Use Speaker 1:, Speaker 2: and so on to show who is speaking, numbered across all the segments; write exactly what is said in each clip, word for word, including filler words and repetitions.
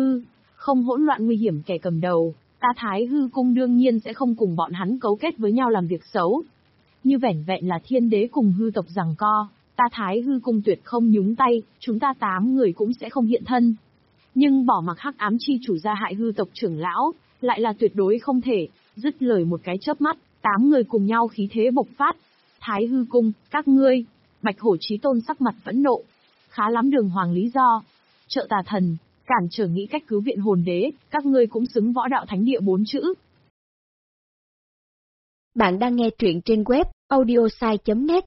Speaker 1: hư, không hỗn loạn nguy hiểm kẻ cầm đầu, ta Thái Hư Cung đương nhiên sẽ không cùng bọn hắn cấu kết với nhau làm việc xấu. Như vẻn vẹn là thiên đế cùng hư tộc giằng co, ta Thái Hư Cung tuyệt không nhúng tay, chúng ta tám người cũng sẽ không hiện thân. Nhưng bỏ mặc hắc ám chi chủ gia hại hư tộc trưởng lão, lại là tuyệt đối không thể. Dứt lời một cái chớp mắt, tám người cùng nhau khí thế bộc phát. Thái Hư Cung, các ngươi. Bạch Hổ Chí Tôn sắc mặt phẫn nộ. Khá lắm đường hoàng lý do. Trợ tà thần, cản trở nghĩ cách cứu viện hồn đế, các ngươi cũng xứng võ đạo thánh địa bốn chữ.
Speaker 2: Bạn đang nghe truyện trên web audiosai chấm net.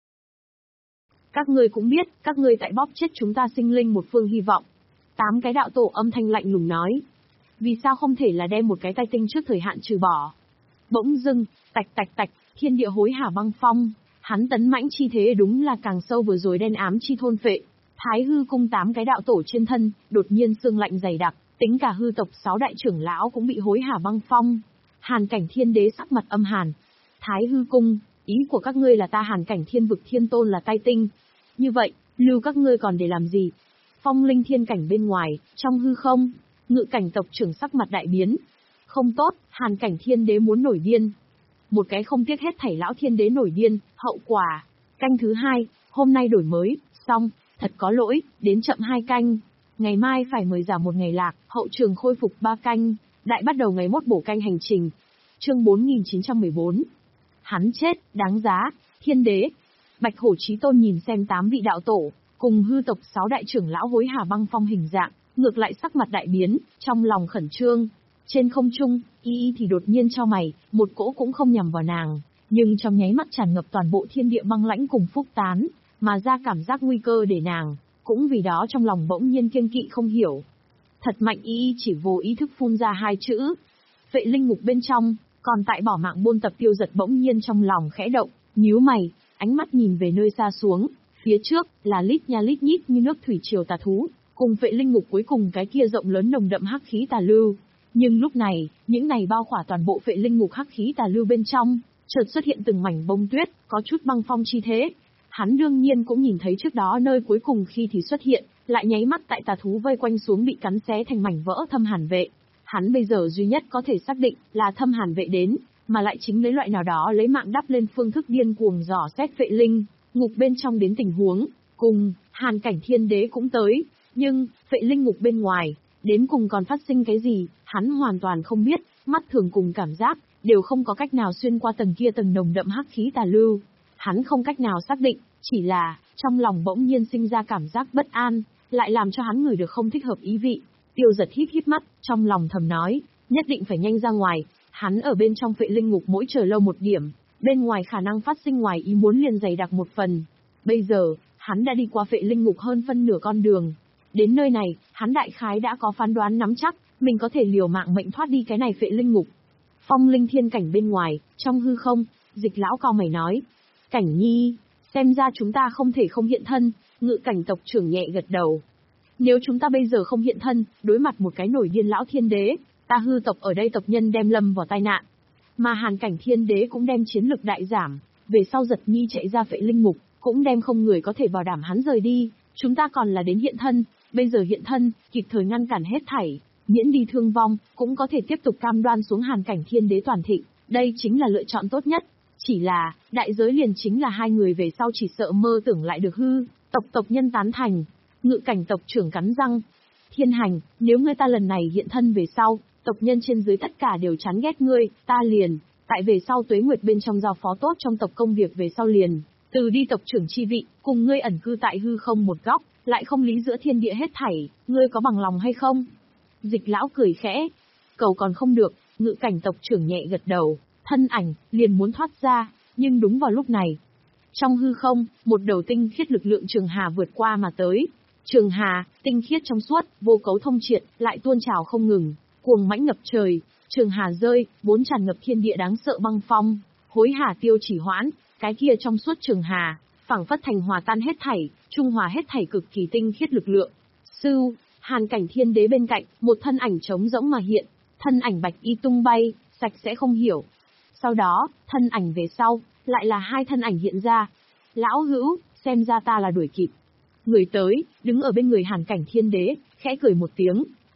Speaker 1: Các ngươi cũng biết, các ngươi tại bóp chết chúng ta sinh linh một phương hy vọng. Tám cái đạo tổ âm thanh lạnh lùng nói. Vì sao không thể là đem một cái tai tinh trước thời hạn trừ bỏ? Bỗng dưng, tạch tạch tạch, thiên địa hối hả băng phong. Hắn tấn mãnh chi thế đúng là càng sâu vừa rồi đen ám chi thôn phệ. Thái Hư Cung tám cái đạo tổ trên thân, đột nhiên sương lạnh dày đặc, tính cả hư tộc sáu đại trưởng lão cũng bị hối hả băng phong. Hàn Cảnh Thiên Đế sắc mặt âm hàn. Thái Hư Cung, ý của các ngươi là ta Hàn Cảnh Thiên Vực Thiên Tôn là tai tinh. Như vậy, lưu các ngươi còn để làm gì? Phong linh thiên cảnh bên ngoài, trong hư không, Ngự Cảnh tộc trưởng sắc mặt đại biến. Không tốt, Hàn Cảnh Thiên Đế muốn nổi điên. Một cái không tiếc hết thảy lão thiên đế nổi điên, hậu quả. Canh thứ hai, hôm nay đổi mới, xong, thật có lỗi, đến chậm hai canh. Ngày mai phải mời giảm một ngày lạc, hậu trường khôi phục ba canh, đại bắt đầu ngày mốt bổ canh hành trình. Chương bốn nghìn chín trăm mười bốn. Hắn chết, đáng giá, thiên đế. Bạch Hổ Chí Tôn nhìn xem tám vị đạo tổ, cùng hư tộc sáu đại trưởng lão hối hả băng phong hình dạng, ngược lại sắc mặt đại biến, trong lòng khẩn trương. Trên không trung, y y thì đột nhiên cho mày, một cỗ cũng không nhằm vào nàng, nhưng trong nháy mắt tràn ngập toàn bộ thiên địa băng lãnh cùng phúc tán, mà ra cảm giác nguy cơ để nàng, cũng vì đó trong lòng bỗng nhiên kiêng kỵ không hiểu. Thật mạnh, y y chỉ vô ý thức phun ra hai chữ. Vệ linh ngục bên trong, còn tại bỏ mạng buôn tập Tiêu Giật bỗng nhiên trong lòng khẽ động, nhíu mày, ánh mắt nhìn về nơi xa xuống, phía trước là lít nha lít nhít như nước thủy triều tà thú, cùng vệ linh ngục cuối cùng cái kia rộng lớn nồng đậm hắc khí tà lưu. Nhưng lúc này, những này bao khỏa toàn bộ vệ linh ngục hắc khí tà lưu bên trong, chợt xuất hiện từng mảnh bông tuyết, có chút băng phong chi thế. Hắn đương nhiên cũng nhìn thấy trước đó nơi cuối cùng khi thì xuất hiện, lại nháy mắt tại tà thú vây quanh xuống bị cắn xé thành mảnh vỡ Thâm Hàn vệ. Hắn bây giờ duy nhất có thể xác định là Thâm Hàn vệ đến, mà lại chính lấy loại nào đó lấy mạng đắp lên phương thức điên cuồng dò xét vệ linh ngục bên trong đến tình huống, cùng Hàn Cảnh Thiên Đế cũng tới, nhưng vệ linh ngục bên ngoài, đến cùng còn phát sinh cái gì, hắn hoàn toàn không biết, mắt thường cùng cảm giác, đều không có cách nào xuyên qua tầng kia tầng nồng đậm hắc khí tà lưu. Hắn không cách nào xác định, chỉ là, trong lòng bỗng nhiên sinh ra cảm giác bất an, lại làm cho hắn ngửi được không thích hợp ý vị. Tiêu Giật híp híp mắt, trong lòng thầm nói, nhất định phải nhanh ra ngoài, hắn ở bên trong vệ linh ngục mỗi chờ lâu một điểm, bên ngoài khả năng phát sinh ngoài ý muốn liền dày đặc một phần. Bây giờ, hắn đã đi qua vệ linh ngục hơn phân nửa con đường. Đến nơi này, hắn đại khái đã có phán đoán nắm chắc, mình có thể liều mạng mệnh thoát đi cái này vệ linh ngục. Phong linh thiên cảnh bên ngoài, trong hư không, Dịch lão cao mày nói. Cảnh nhi, xem ra chúng ta không thể không hiện thân, Ngự Cảnh tộc trưởng nhẹ gật đầu. Nếu chúng ta bây giờ không hiện thân, đối mặt một cái nổi điên lão thiên đế, ta hư tộc ở đây tộc nhân đem lâm vào tai nạn. Mà Hàn Cảnh Thiên Đế cũng đem chiến lực đại giảm, về sau Giật Nhi chạy ra vệ linh ngục, cũng đem không người có thể bảo đảm hắn rời đi. Chúng ta còn là đến hiện thân, bây giờ hiện thân, kịp thời ngăn cản hết thảy, miễn đi thương vong, cũng có thể tiếp tục cam đoan xuống Hàn Cảnh Thiên Đế toàn thịnh, đây chính là lựa chọn tốt nhất. Chỉ là, đại giới liền chính là hai người về sau chỉ sợ mơ tưởng lại được hư, tộc tộc nhân tán thành. Ngự Cảnh tộc trưởng cắn răng. Thiên Hành, nếu ngươi ta lần này hiện thân về sau, tộc nhân trên dưới tất cả đều chán ghét ngươi, ta liền, tại về sau Tuế Nguyệt bên trong giao phó tốt trong tộc công việc về sau liền, từ đi tộc trưởng chi vị, cùng ngươi ẩn cư tại hư không một góc, lại không lý giữa thiên địa hết thảy, ngươi có bằng lòng hay không? Dịch lão cười khẽ, cầu còn không được, Ngự Cảnh tộc trưởng nhẹ gật đầu, thân ảnh, liền muốn thoát ra, nhưng đúng vào lúc này. Trong hư không, một đầu tinh khiết lực lượng trường hà vượt qua mà tới. Trường hà, tinh khiết trong suốt, vô cấu thông triệt, lại tuôn trào không ngừng, cuồng mãnh ngập trời, trường hà rơi, vốn tràn ngập thiên địa đáng sợ băng phong, hối hả tiêu chỉ hoãn, cái kia trong suốt trường hà, phảng phất thành hòa tan hết thảy, trung hòa hết thảy cực kỳ tinh khiết lực lượng. Sưu, Hàn Cảnh Thiên Đế bên cạnh, một thân ảnh trống rỗng mà hiện, thân ảnh bạch y tung bay, sạch sẽ không hiểu. Sau đó, thân ảnh về sau, lại là hai thân ảnh hiện ra. Lão hữu, xem ra ta là đuổi kịp. Người tới, đứng ở bên người Hàn Cảnh Thiên Đế, khẽ cười một tiếng.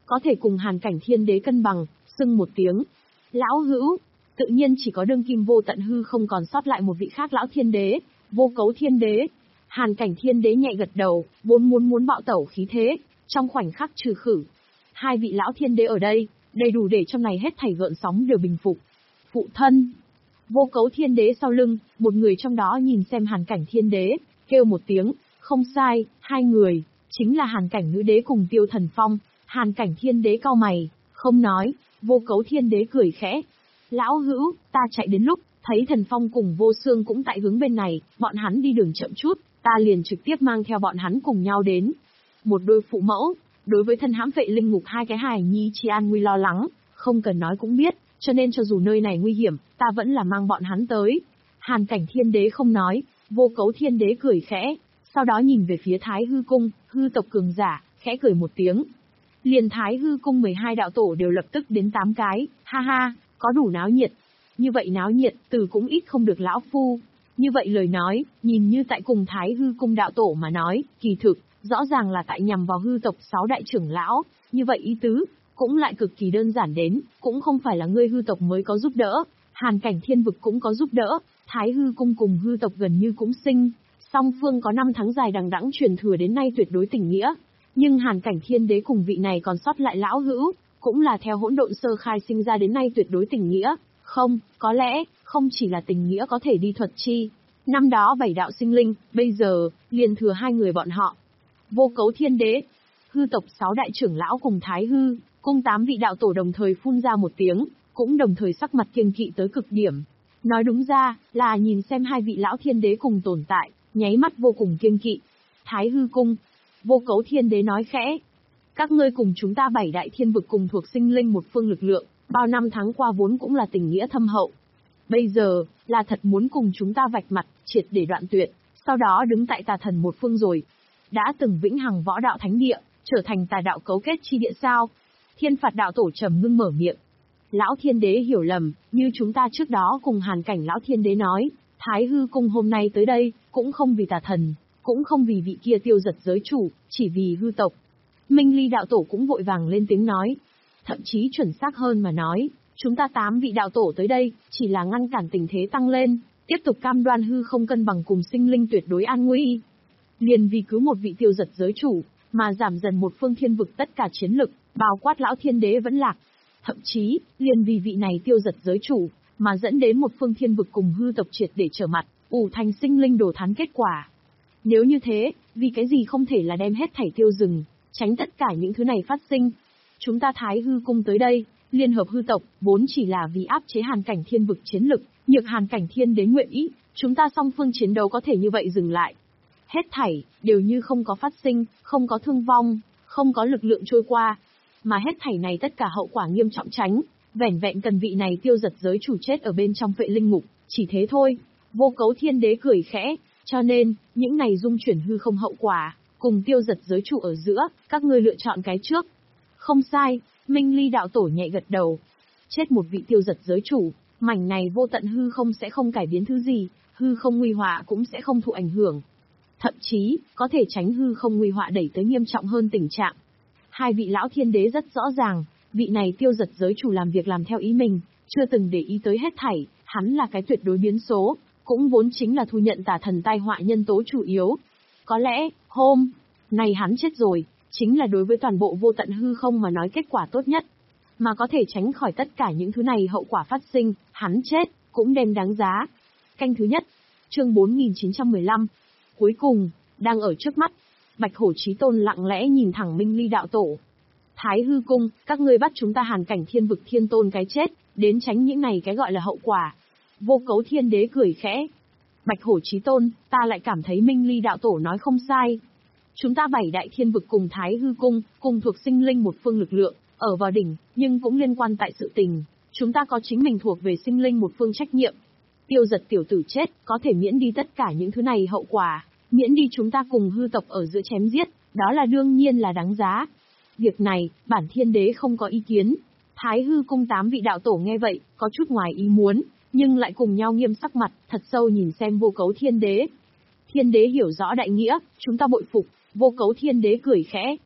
Speaker 1: có thể cùng hàn cảnh thiên đế cân bằng, xưng một tiếng. Lão hữu, tự nhiên chỉ có đương kim vô tận hư không còn sót lại một vị khác lão thiên đế, Vô Cấu Thiên Đế. Hàn cảnh thiên đế nhẹ gật đầu, vốn muốn muốn bạo tẩu khí thế, trong khoảnh khắc trừ khử. Hai vị lão thiên đế ở đây, đầy đủ để trong này hết thảy gợn sóng đều bình phục. Phụ thân, Vô Cấu Thiên Đế sau lưng, một người trong đó nhìn xem hàn cảnh thiên đế, kêu một tiếng, không sai, hai người, chính là hàn cảnh nữ đế cùng Tiêu Thần Phong. Hàn cảnh thiên đế cau mày, không nói. Vô Cấu Thiên Đế cười khẽ. Lão hữu, ta chạy đến lúc, thấy Thần Phong cùng Vô Xương cũng tại hướng bên này, bọn hắn đi đường chậm chút, ta liền trực tiếp mang theo bọn hắn cùng nhau đến. Một đôi phụ mẫu, đối với thân hãm vệ linh ngục hai cái hài nhi chi an nguy lo lắng, không cần nói cũng biết, cho nên cho dù nơi này nguy hiểm, ta vẫn là mang bọn hắn tới. Hàn cảnh thiên đế không nói, Vô Cấu Thiên Đế cười khẽ, sau đó nhìn về phía Thái Hư Cung, hư tộc cường giả, khẽ cười một tiếng. Liền Thái Hư Cung mười hai đạo tổ đều lập tức đến tám cái, ha ha, có đủ náo nhiệt. Như vậy náo nhiệt, từ cũng ít không được lão phu. Như vậy lời nói, nhìn như tại cùng Thái Hư Cung đạo tổ mà nói, kỳ thực, rõ ràng là tại nhằm vào hư tộc sáu đại trưởng lão, như vậy ý tứ, cũng lại cực kỳ đơn giản đến, cũng không phải là ngươi hư tộc mới có giúp đỡ, hàn cảnh thiên vực cũng có giúp đỡ, Thái Hư Cung cùng hư tộc gần như cũng sinh. Song phương có năm tháng dài đằng đẵng truyền thừa đến nay tuyệt đối tình nghĩa. Nhưng hàn cảnh thiên đế cùng vị này còn sót lại lão hữu, cũng là theo hỗn độn sơ khai sinh ra đến nay tuyệt đối tình nghĩa. Không, có lẽ, không chỉ là tình nghĩa có thể đi thuật chi. Năm đó bảy đạo sinh linh, bây giờ, liền thừa hai người bọn họ. Vô Cấu Thiên Đế, hư tộc sáu đại trưởng lão cùng Thái Hư, cung tám vị đạo tổ đồng thời phun ra một tiếng, cũng đồng thời sắc mặt kiêng kỵ tới cực điểm. Nói đúng ra, là nhìn xem hai vị lão thiên đế cùng tồn tại, nháy mắt vô cùng kiêng kỵ. Thái Hư Cung, Vô Cấu Thiên Đế nói khẽ. Các ngươi cùng chúng ta bảy đại thiên vực cùng thuộc sinh linh một phương lực lượng, bao năm tháng qua vốn cũng là tình nghĩa thâm hậu. Bây giờ, là thật muốn cùng chúng ta vạch mặt, triệt để đoạn tuyệt, sau đó đứng tại tà thần một phương rồi. Đã từng vĩnh hằng võ đạo thánh địa, trở thành tà đạo cấu kết chi địa sao? Thiên Phạt đạo tổ trầm ngưng mở miệng. Lão Thiên Đế hiểu lầm, như chúng ta trước đó cùng hàn cảnh Lão Thiên Đế nói, Thái Hư Cung hôm nay tới đây, cũng không vì tà thần, cũng không vì vị kia tiêu giật giới chủ, chỉ vì hư tộc. Minh Ly đạo tổ cũng vội vàng lên tiếng nói. Thậm chí chuẩn xác hơn mà nói, chúng ta tám vị đạo tổ tới đây, chỉ là ngăn cản tình thế tăng lên, tiếp tục cam đoan hư không cân bằng cùng sinh linh tuyệt đối an nguy. Liền vì cứu một vị tiêu giật giới chủ, mà giảm dần một phương thiên vực tất cả chiến lực, bao quát Lão Thiên Đế vẫn lạc. Thậm chí, liền vì vị này tiêu giật giới chủ, mà dẫn đến một phương thiên vực cùng hư tộc triệt để trở mặt, ủ thành sinh linh đổ thán kết quả. Nếu như thế, vì cái gì không thể là đem hết thảy tiêu dừng, tránh tất cả những thứ này phát sinh. Chúng ta Thái Hư Cung tới đây, liên hợp hư tộc, vốn chỉ là vì áp chế hàn cảnh thiên vực chiến lực, nhược hàn cảnh thiên đến nguyện ý, chúng ta song phương chiến đấu có thể như vậy dừng lại. Hết thảy, đều như không có phát sinh, không có thương vong, không có lực lượng trôi qua. Mà hết thảy này tất cả hậu quả nghiêm trọng tránh, vẻn vẹn cần vị này tiêu giật giới chủ chết ở bên trong vệ linh ngục, chỉ thế thôi. Vô Cấu Thiên Đế cười khẽ, cho nên, những này dung chuyển hư không hậu quả, cùng tiêu giật giới chủ ở giữa, các ngươi lựa chọn cái trước. Không sai, Minh Ly đạo tổ nhẹ gật đầu. Chết một vị tiêu giật giới chủ, mảnh này vô tận hư không sẽ không cải biến thứ gì, hư không nguy họa cũng sẽ không thụ ảnh hưởng. Thậm chí, có thể tránh hư không nguy họa đẩy tới nghiêm trọng hơn tình trạng. Hai vị lão thiên đế rất rõ ràng, vị này tiêu giật giới chủ làm việc làm theo ý mình, chưa từng để ý tới hết thảy, hắn là cái tuyệt đối biến số, cũng vốn chính là thu nhận tà thần tai họa nhân tố chủ yếu. Có lẽ, hôm nay hắn chết rồi, chính là đối với toàn bộ vô tận hư không mà nói kết quả tốt nhất. Mà có thể tránh khỏi tất cả những thứ này hậu quả phát sinh, hắn chết, cũng đem đáng giá. Canh thứ nhất, chương bốn nghìn chín trăm mười lăm. Cuối cùng, đang ở trước mắt, Bạch Hổ Chí Tôn lặng lẽ nhìn thẳng Minh Ly đạo tổ. Thái Hư Cung, các ngươi bắt chúng ta hàn cảnh thiên vực thiên tôn cái chết, đến tránh những này cái gọi là hậu quả. Vô Cấu Thiên Đế cười khẽ. Bạch Hổ Chí Tôn, ta lại cảm thấy Minh Ly đạo tổ nói không sai. Chúng ta bảy đại thiên vực cùng Thái Hư Cung, cùng thuộc sinh linh một phương lực lượng, ở vào đỉnh, nhưng cũng liên quan tại sự tình. Chúng ta có chính mình thuộc về sinh linh một phương trách nhiệm. Tiêu giật tiểu tử chết, có thể miễn đi tất cả những thứ này hậu quả, miễn đi chúng ta cùng hư tộc ở giữa chém giết, đó là đương nhiên là đáng giá. Việc này, bản thiên đế không có ý kiến. Thái Hư Cung tám vị đạo tổ nghe vậy, có chút ngoài ý muốn, nhưng lại cùng nhau nghiêm sắc mặt, thật sâu nhìn xem Vô Cấu Thiên Đế. Thiên đế hiểu rõ đại nghĩa, chúng ta bội phục. Vô Cấu Thiên Đế cười khẽ.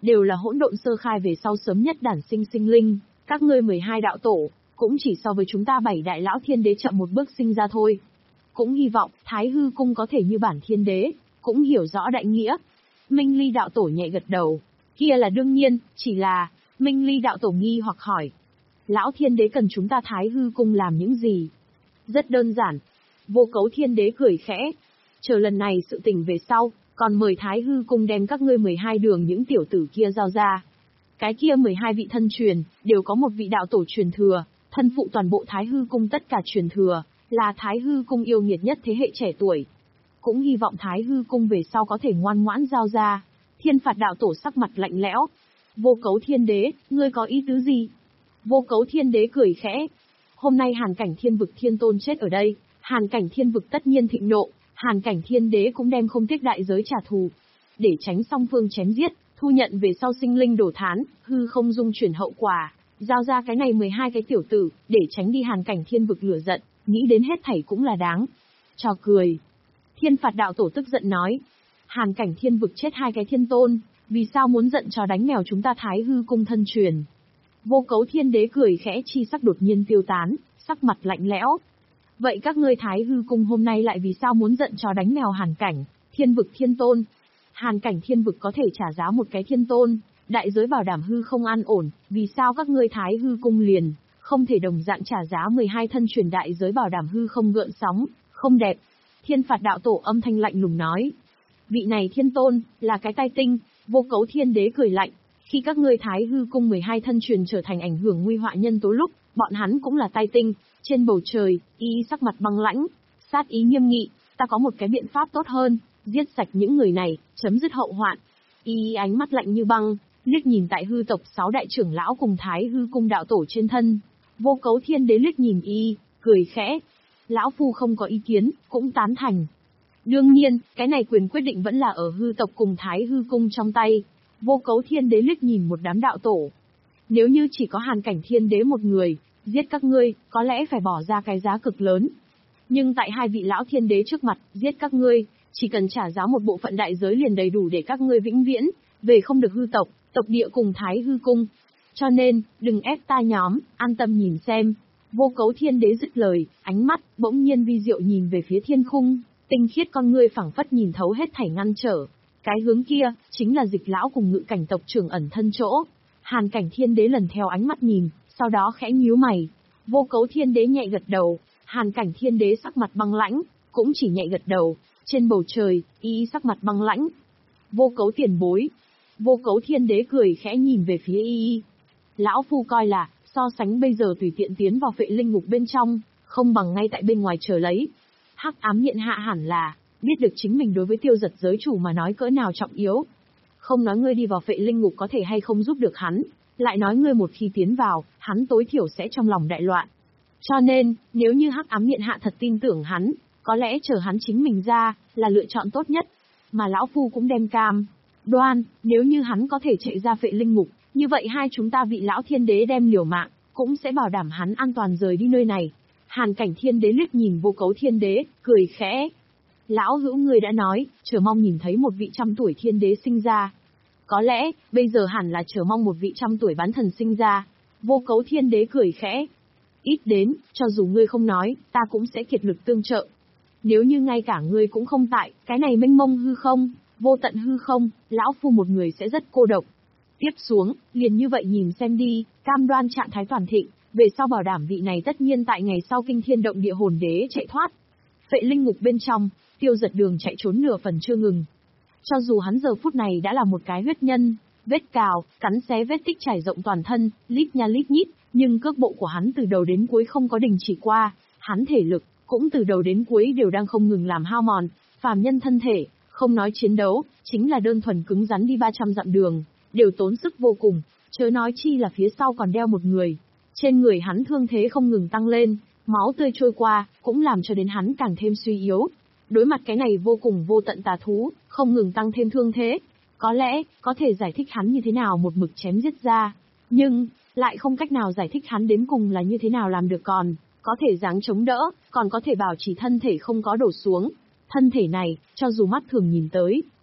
Speaker 1: đều là hỗn độn sơ khai về sau sớm nhất đản sinh sinh linh, các ngươi mười hai đạo tổ, cũng chỉ so với chúng ta bảy đại lão thiên đế chậm một bước sinh ra thôi. Cũng hy vọng, Thái Hư Cung có thể như bản thiên đế, cũng hiểu rõ đại nghĩa. Minh Ly đạo tổ nhẹ gật đầu, kia là đương nhiên, chỉ là, Minh Ly đạo tổ nghi hoặc hỏi. Lão thiên đế cần chúng ta Thái Hư Cung làm những gì? Rất đơn giản. Vô Cấu thiên đế cười khẽ. Chờ lần này sự tình về sau, còn mời Thái Hư Cung đem các ngươi mười hai đường những tiểu tử kia giao ra. Cái kia mười hai vị thân truyền, đều có một vị đạo tổ truyền thừa, thân phụ toàn bộ Thái Hư Cung tất cả truyền thừa, là Thái Hư Cung yêu nghiệt nhất thế hệ trẻ tuổi. Cũng hy vọng Thái Hư Cung về sau có thể ngoan ngoãn giao ra. Thiên Phạt đạo tổ sắc mặt lạnh lẽo. Vô Cấu thiên đế, ngươi có ý tứ gì? Vô Cấu thiên đế cười khẽ. Hôm nay Hàn Cảnh Thiên Vực Thiên Tôn chết ở đây, Hàn Cảnh Thiên Vực tất nhiên thịnh nộ, Hàn Cảnh Thiên Đế cũng đem không tiếc đại giới trả thù. Để tránh song phương chém giết, thu nhận về sau sinh linh đổ thán, hư không dung chuyển hậu quả, giao ra cái này mười hai cái tiểu tử, để tránh đi Hàn Cảnh Thiên Vực lửa giận, nghĩ đến hết thảy cũng là đáng. Trò cười. Thiên Phạt đạo tổ tức giận nói. Hàn Cảnh Thiên Vực chết hai cái thiên tôn, vì sao muốn giận trò đánh mèo chúng ta Thái Hư Cung thân truyền? Vô Cấu thiên đế cười khẽ, chi sắc đột nhiên tiêu tán, sắc mặt lạnh lẽo. Vậy các ngươi Thái Hư Cung hôm nay lại vì sao muốn giận trò đánh mèo Hàn Cảnh Thiên Vực thiên tôn? Hàn Cảnh Thiên Vực có thể trả giá một cái thiên tôn, đại giới bảo đảm hư không an ổn, vì sao các ngươi Thái Hư Cung liền không thể đồng dạng trả giá mười hai thân truyền đại giới bảo đảm hư không gợn sóng, không đẹp? Thiên Phạt đạo tổ âm thanh lạnh lùng nói. Vị này thiên tôn, là cái tai tinh. Vô Cấu thiên đế cười lạnh. Khi các ngươi Thái Hư Cung mười hai thân truyền trở thành ảnh hưởng nguy họa nhân tố lúc, bọn hắn cũng là tai tinh. Trên bầu trời, y sắc mặt băng lãnh, sát ý nghiêm nghị, ta có một cái biện pháp tốt hơn, giết sạch những người này, chấm dứt hậu hoạn. Y ánh mắt lạnh như băng, liếc nhìn tại hư tộc sáu đại trưởng lão cùng Thái Hư Cung đạo tổ trên thân. Vô Cấu thiên đế liếc nhìn y, cười khẽ. Lão phu không có ý kiến, cũng tán thành. Đương nhiên, cái này quyền quyết định vẫn là ở hư tộc cùng Thái Hư Cung trong tay. Vô Cấu thiên đế liếc nhìn một đám đạo tổ. Nếu như chỉ có Hàn Cảnh thiên đế một người, giết các ngươi, có lẽ phải bỏ ra cái giá cực lớn. Nhưng tại hai vị lão thiên đế trước mặt, giết các ngươi, chỉ cần trả giá một bộ phận đại giới liền đầy đủ để các ngươi vĩnh viễn, về không được hư tộc, tộc địa cùng Thái Hư Cung. Cho nên, đừng ép ta nhóm, an tâm nhìn xem. Vô Cấu thiên đế dứt lời, ánh mắt, bỗng nhiên vi diệu nhìn về phía thiên khung, tinh khiết con ngươi phảng phất nhìn thấu hết thảy ngăn trở. Cái hướng kia, chính là Dịch lão cùng Ngự Cảnh tộc trưởng ẩn thân chỗ. Hàn Cảnh thiên đế lần theo ánh mắt nhìn, sau đó khẽ nhíu mày. Vô Cấu thiên đế nhẹ gật đầu, Hàn Cảnh thiên đế sắc mặt băng lãnh, cũng chỉ nhẹ gật đầu. Trên bầu trời, y sắc mặt băng lãnh. Vô Cấu tiền bối. Vô Cấu thiên đế cười khẽ nhìn về phía y. Lão phu coi là, so sánh bây giờ tùy tiện tiến vào Phệ Linh Ngục bên trong, không bằng ngay tại bên ngoài chờ lấy. Hắc ám nhện hạ hẳn là, biết được chính mình đối với Tiêu Giật giới chủ mà nói cỡ nào trọng yếu. Không nói ngươi đi vào Phệ Linh Ngục có thể hay không giúp được hắn, lại nói ngươi một khi tiến vào, hắn tối thiểu sẽ trong lòng đại loạn. Cho nên, nếu như Hắc ám nhện hạ thật tin tưởng hắn, có lẽ chờ hắn chính mình ra, là lựa chọn tốt nhất. Mà lão phu cũng đem cam đoan, nếu như hắn có thể chạy ra Phệ Linh Ngục, như vậy hai chúng ta vị lão thiên đế đem liều mạng, cũng sẽ bảo đảm hắn an toàn rời đi nơi này. Hàn Cảnh thiên đế liếc nhìn Vô Cấu thiên đế, cười khẽ. Lão hữu ngươi đã nói, chờ mong nhìn thấy một vị trăm tuổi thiên đế sinh ra. Có lẽ, bây giờ hẳn là chờ mong một vị trăm tuổi bán thần sinh ra. Vô Cấu thiên đế cười khẽ. Ít đến, cho dù ngươi không nói, ta cũng sẽ kiệt lực tương trợ. Nếu như ngay cả ngươi cũng không tại, cái này mênh mông hư không, vô tận hư không, lão phu một người sẽ rất cô độc. Tiếp xuống, liền như vậy nhìn xem đi, cam đoan trạng thái toàn thịnh, về sau bảo đảm vị này tất nhiên tại ngày sau kinh thiên động địa hồn đế chạy thoát. Phệ Linh Ngục bên trong, Tiêu Giật đường chạy trốn nửa phần chưa ngừng. Cho dù hắn giờ phút này đã là một cái huyết nhân, vết cào, cắn xé vết tích trải rộng toàn thân, lít nha lít nhít, nhưng cước bộ của hắn từ đầu đến cuối không có đình chỉ qua, hắn thể lực cũng từ đầu đến cuối đều đang không ngừng làm hao mòn, phàm nhân thân thể, không nói chiến đấu, chính là đơn thuần cứng rắn đi ba trăm dặm đường, đều tốn sức vô cùng, chớ nói chi là phía sau còn đeo một người. Trên người hắn thương thế không ngừng tăng lên, máu tươi trôi qua, cũng làm cho đến hắn càng thêm suy yếu. Đối mặt cái này vô cùng vô tận tà thú, không ngừng tăng thêm thương thế. Có lẽ, có thể giải thích hắn như thế nào một mực chém giết ra. Nhưng, lại không cách nào giải thích hắn đến cùng là như thế nào làm được còn. Có thể giáng chống đỡ, còn có thể bảo trì thân thể không có đổ xuống. Thân thể này, cho dù mắt thường nhìn tới,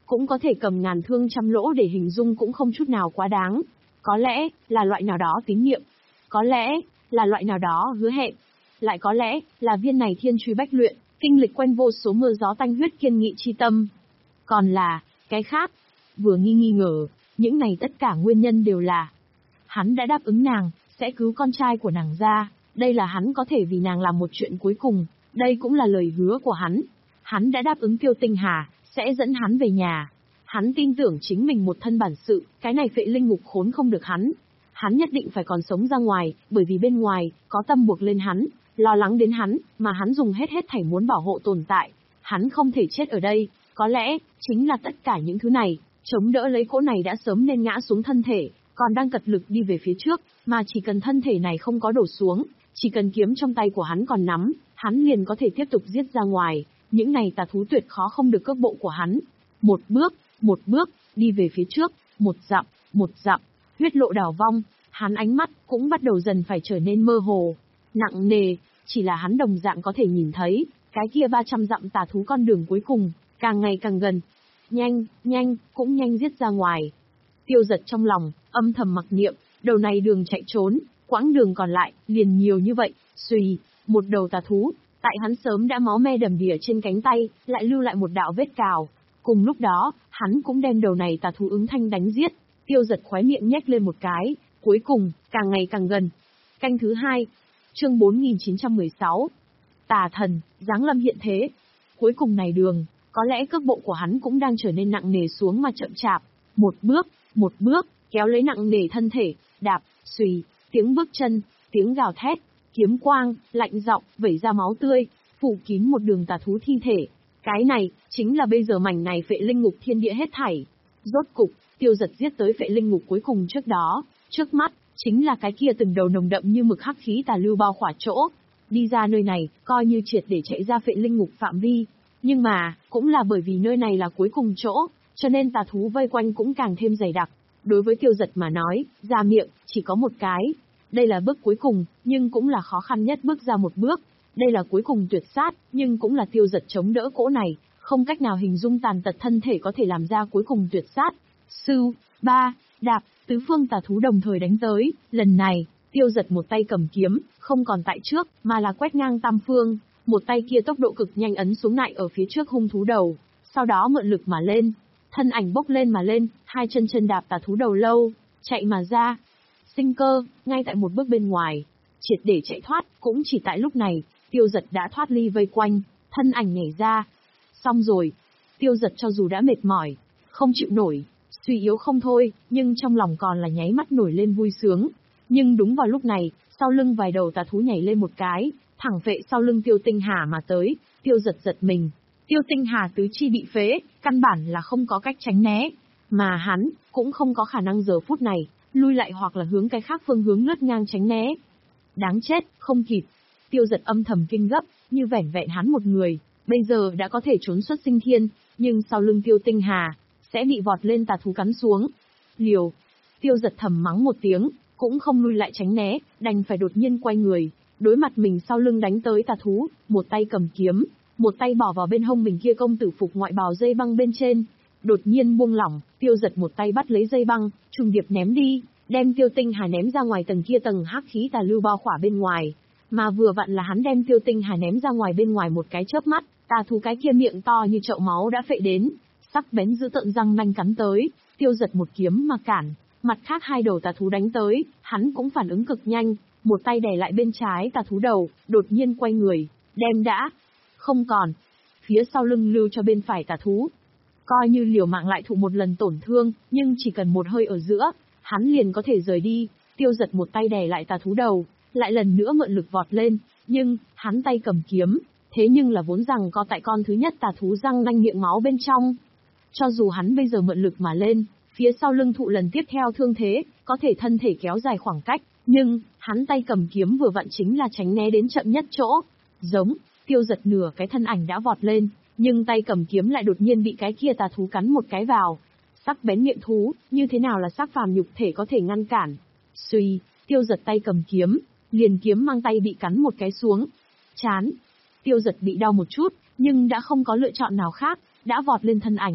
Speaker 1: cũng có thể cầm ngàn thương trăm lỗ để hình dung cũng không chút nào quá đáng. Có lẽ, là loại nào đó tín nhiệm. Có lẽ, là loại nào đó hứa hẹn. Lại có lẽ, là viên này thiên truy bách luyện, kinh lịch quen vô số mưa gió tanh huyết kiên nghị chi tâm. Còn là, cái khác. Vừa nghi nghi ngờ, những này tất cả nguyên nhân đều là hắn đã đáp ứng nàng, sẽ cứu con trai của nàng ra. Đây là hắn có thể vì nàng làm một chuyện cuối cùng, đây cũng là lời hứa của hắn. Hắn đã đáp ứng Tiêu Tinh Hà, sẽ dẫn hắn về nhà. Hắn tin tưởng chính mình một thân bản sự, cái này Phệ Linh Ngục khốn không được hắn. Hắn nhất định phải còn sống ra ngoài, bởi vì bên ngoài, có tâm buộc lên hắn, lo lắng đến hắn, mà hắn dùng hết hết thảy muốn bảo hộ tồn tại. Hắn không thể chết ở đây, có lẽ, chính là tất cả những thứ này, chống đỡ lấy cỗ này đã sớm nên ngã xuống thân thể, còn đang cật lực đi về phía trước, mà chỉ cần thân thể này không có đổ xuống, chỉ cần kiếm trong tay của hắn còn nắm, hắn liền có thể tiếp tục giết ra ngoài, những này tà thú tuyệt khó không được cước bộ của hắn. Một bước, một bước, đi về phía trước, một dặm, một dặm, huyết lộ đảo vong, hắn ánh mắt cũng bắt đầu dần phải trở nên mơ hồ, nặng nề, chỉ là hắn đồng dạng có thể nhìn thấy, cái kia ba trăm dặm tà thú con đường cuối cùng, càng ngày càng gần. Nhanh, nhanh, cũng nhanh giết ra ngoài. Tiêu Giật trong lòng, âm thầm mặc niệm, đầu này đường chạy trốn, quãng đường còn lại, liền nhiều như vậy, xùy, một đầu tà thú, tại hắn sớm đã máu me đầm đìa trên cánh tay, lại lưu lại một đạo vết cào. Cùng lúc đó, hắn cũng đem đầu này tà thú ứng thanh đánh giết. Tiêu Giật khóe miệng nhếch lên một cái, cuối cùng, càng ngày càng gần. Canh thứ hai, chương bốn nghìn chín trăm mười sáu. Tà thần, giáng lâm hiện thế. Cuối cùng này đường, có lẽ cước bộ của hắn cũng đang trở nên nặng nề xuống mà chậm chạp. Một bước, một bước, kéo lấy nặng nề thân thể, đạp, xùy, tiếng bước chân, tiếng gào thét, kiếm quang, lạnh giọng, vẩy ra máu tươi, phủ kín một đường tà thú thi thể. Cái này, chính là bây giờ mảnh này Phệ Linh Ngục thiên địa hết thảy. Rốt cục, Tiêu Giật giết tới Phệ Linh Ngục cuối cùng trước đó, trước mắt, chính là cái kia từng đầu nồng đậm như mực hắc khí tà lưu bao khỏa chỗ. Đi ra nơi này, coi như triệt để chạy ra Phệ Linh Ngục phạm vi. Nhưng mà, cũng là bởi vì nơi này là cuối cùng chỗ, cho nên tà thú vây quanh cũng càng thêm dày đặc. Đối với Tiêu Giật mà nói, ra miệng, chỉ có một cái. Đây là bước cuối cùng, nhưng cũng là khó khăn nhất bước ra một bước. Đây là cuối cùng tuyệt sát, nhưng cũng là Tiêu Giật chống đỡ cỗ này, không cách nào hình dung tàn tật thân thể có thể làm ra cuối cùng tuyệt sát. Sưu, ba, đạp, tứ phương tà thú đồng thời đánh tới, lần này, Tiêu Giật một tay cầm kiếm, không còn tại trước, mà là quét ngang tam phương, một tay kia tốc độ cực nhanh ấn xuống nại ở phía trước hung thú đầu, sau đó mượn lực mà lên, thân ảnh bốc lên mà lên, hai chân chân đạp tà thú đầu lâu, chạy mà ra. Sinh cơ, ngay tại một bước bên ngoài, triệt để chạy thoát, cũng chỉ tại lúc này, Tiêu Giật đã thoát ly vây quanh, thân ảnh nhảy ra. Xong rồi, Tiêu Giật cho dù đã mệt mỏi, không chịu nổi, suy yếu không thôi, nhưng trong lòng còn là nháy mắt nổi lên vui sướng. Nhưng đúng vào lúc này, sau lưng vài đầu tà thú nhảy lên một cái, thẳng vệ sau lưng Tiêu Tinh Hà mà tới, Tiêu Giật giật mình. Tiêu Tinh Hà tứ chi bị phế, căn bản là không có cách tránh né, mà hắn cũng không có khả năng giờ phút này lui lại hoặc là hướng cái khác phương hướng lướt ngang tránh né. Đáng chết, không kịp. Tiêu Giật âm thầm kinh gấp, như vẻn vẹn hắn một người, bây giờ đã có thể trốn xuất sinh thiên, nhưng sau lưng Tiêu Tinh Hà sẽ bị vọt lên tà thú cắn xuống. Liều. Tiêu Giật thầm mắng một tiếng, cũng không lui lại tránh né, đành phải đột nhiên quay người, đối mặt mình sau lưng đánh tới tà thú, một tay cầm kiếm, một tay bỏ vào bên hông mình kia công tử phục ngoại bào dây băng bên trên. Đột nhiên buông lỏng, Tiêu Giật một tay bắt lấy dây băng, trùng điệp ném đi, đem Tiêu Tinh Hà ném ra ngoài tầng kia tầng hắc khí tà lưu bao khỏa bên ngoài. Mà vừa vặn là hắn đem Tiêu Tinh Hà ném ra ngoài bên ngoài một cái chớp mắt, tà thú cái kia miệng to như chậu máu đã phệ đến, sắc bén giữ tợn răng nanh cắn tới, Tiêu Giật một kiếm mà cản. Mặt khác hai đầu tà thú đánh tới, hắn cũng phản ứng cực nhanh, một tay đè lại bên trái tà thú đầu, đột nhiên quay người, đem đã không còn. Phía sau lưng lưu cho bên phải tà thú. Coi như liều mạng lại thụ một lần tổn thương, nhưng chỉ cần một hơi ở giữa, hắn liền có thể rời đi. Tiêu Giật một tay đè lại tà thú đầu, lại lần nữa mượn lực vọt lên, nhưng, hắn tay cầm kiếm, thế nhưng là vốn rằng co tại con thứ nhất tà thú răng nanh miệng máu bên trong. Cho dù hắn bây giờ mượn lực mà lên, phía sau lưng thụ lần tiếp theo thương thế, có thể thân thể kéo dài khoảng cách, nhưng, hắn tay cầm kiếm vừa vặn chính là tránh né đến chậm nhất chỗ. Giống, Tiêu Giật nửa cái thân ảnh đã vọt lên, nhưng tay cầm kiếm lại đột nhiên bị cái kia tà thú cắn một cái vào. Sắc bén miệng thú, như thế nào là xác phàm nhục thể có thể ngăn cản. Suy, Tiêu Giật tay cầm kiếm, liền kiếm mang tay bị cắn một cái xuống. Chán. Tiêu Giật bị đau một chút, nhưng đã không có lựa chọn nào khác, đã vọt lên thân ảnh,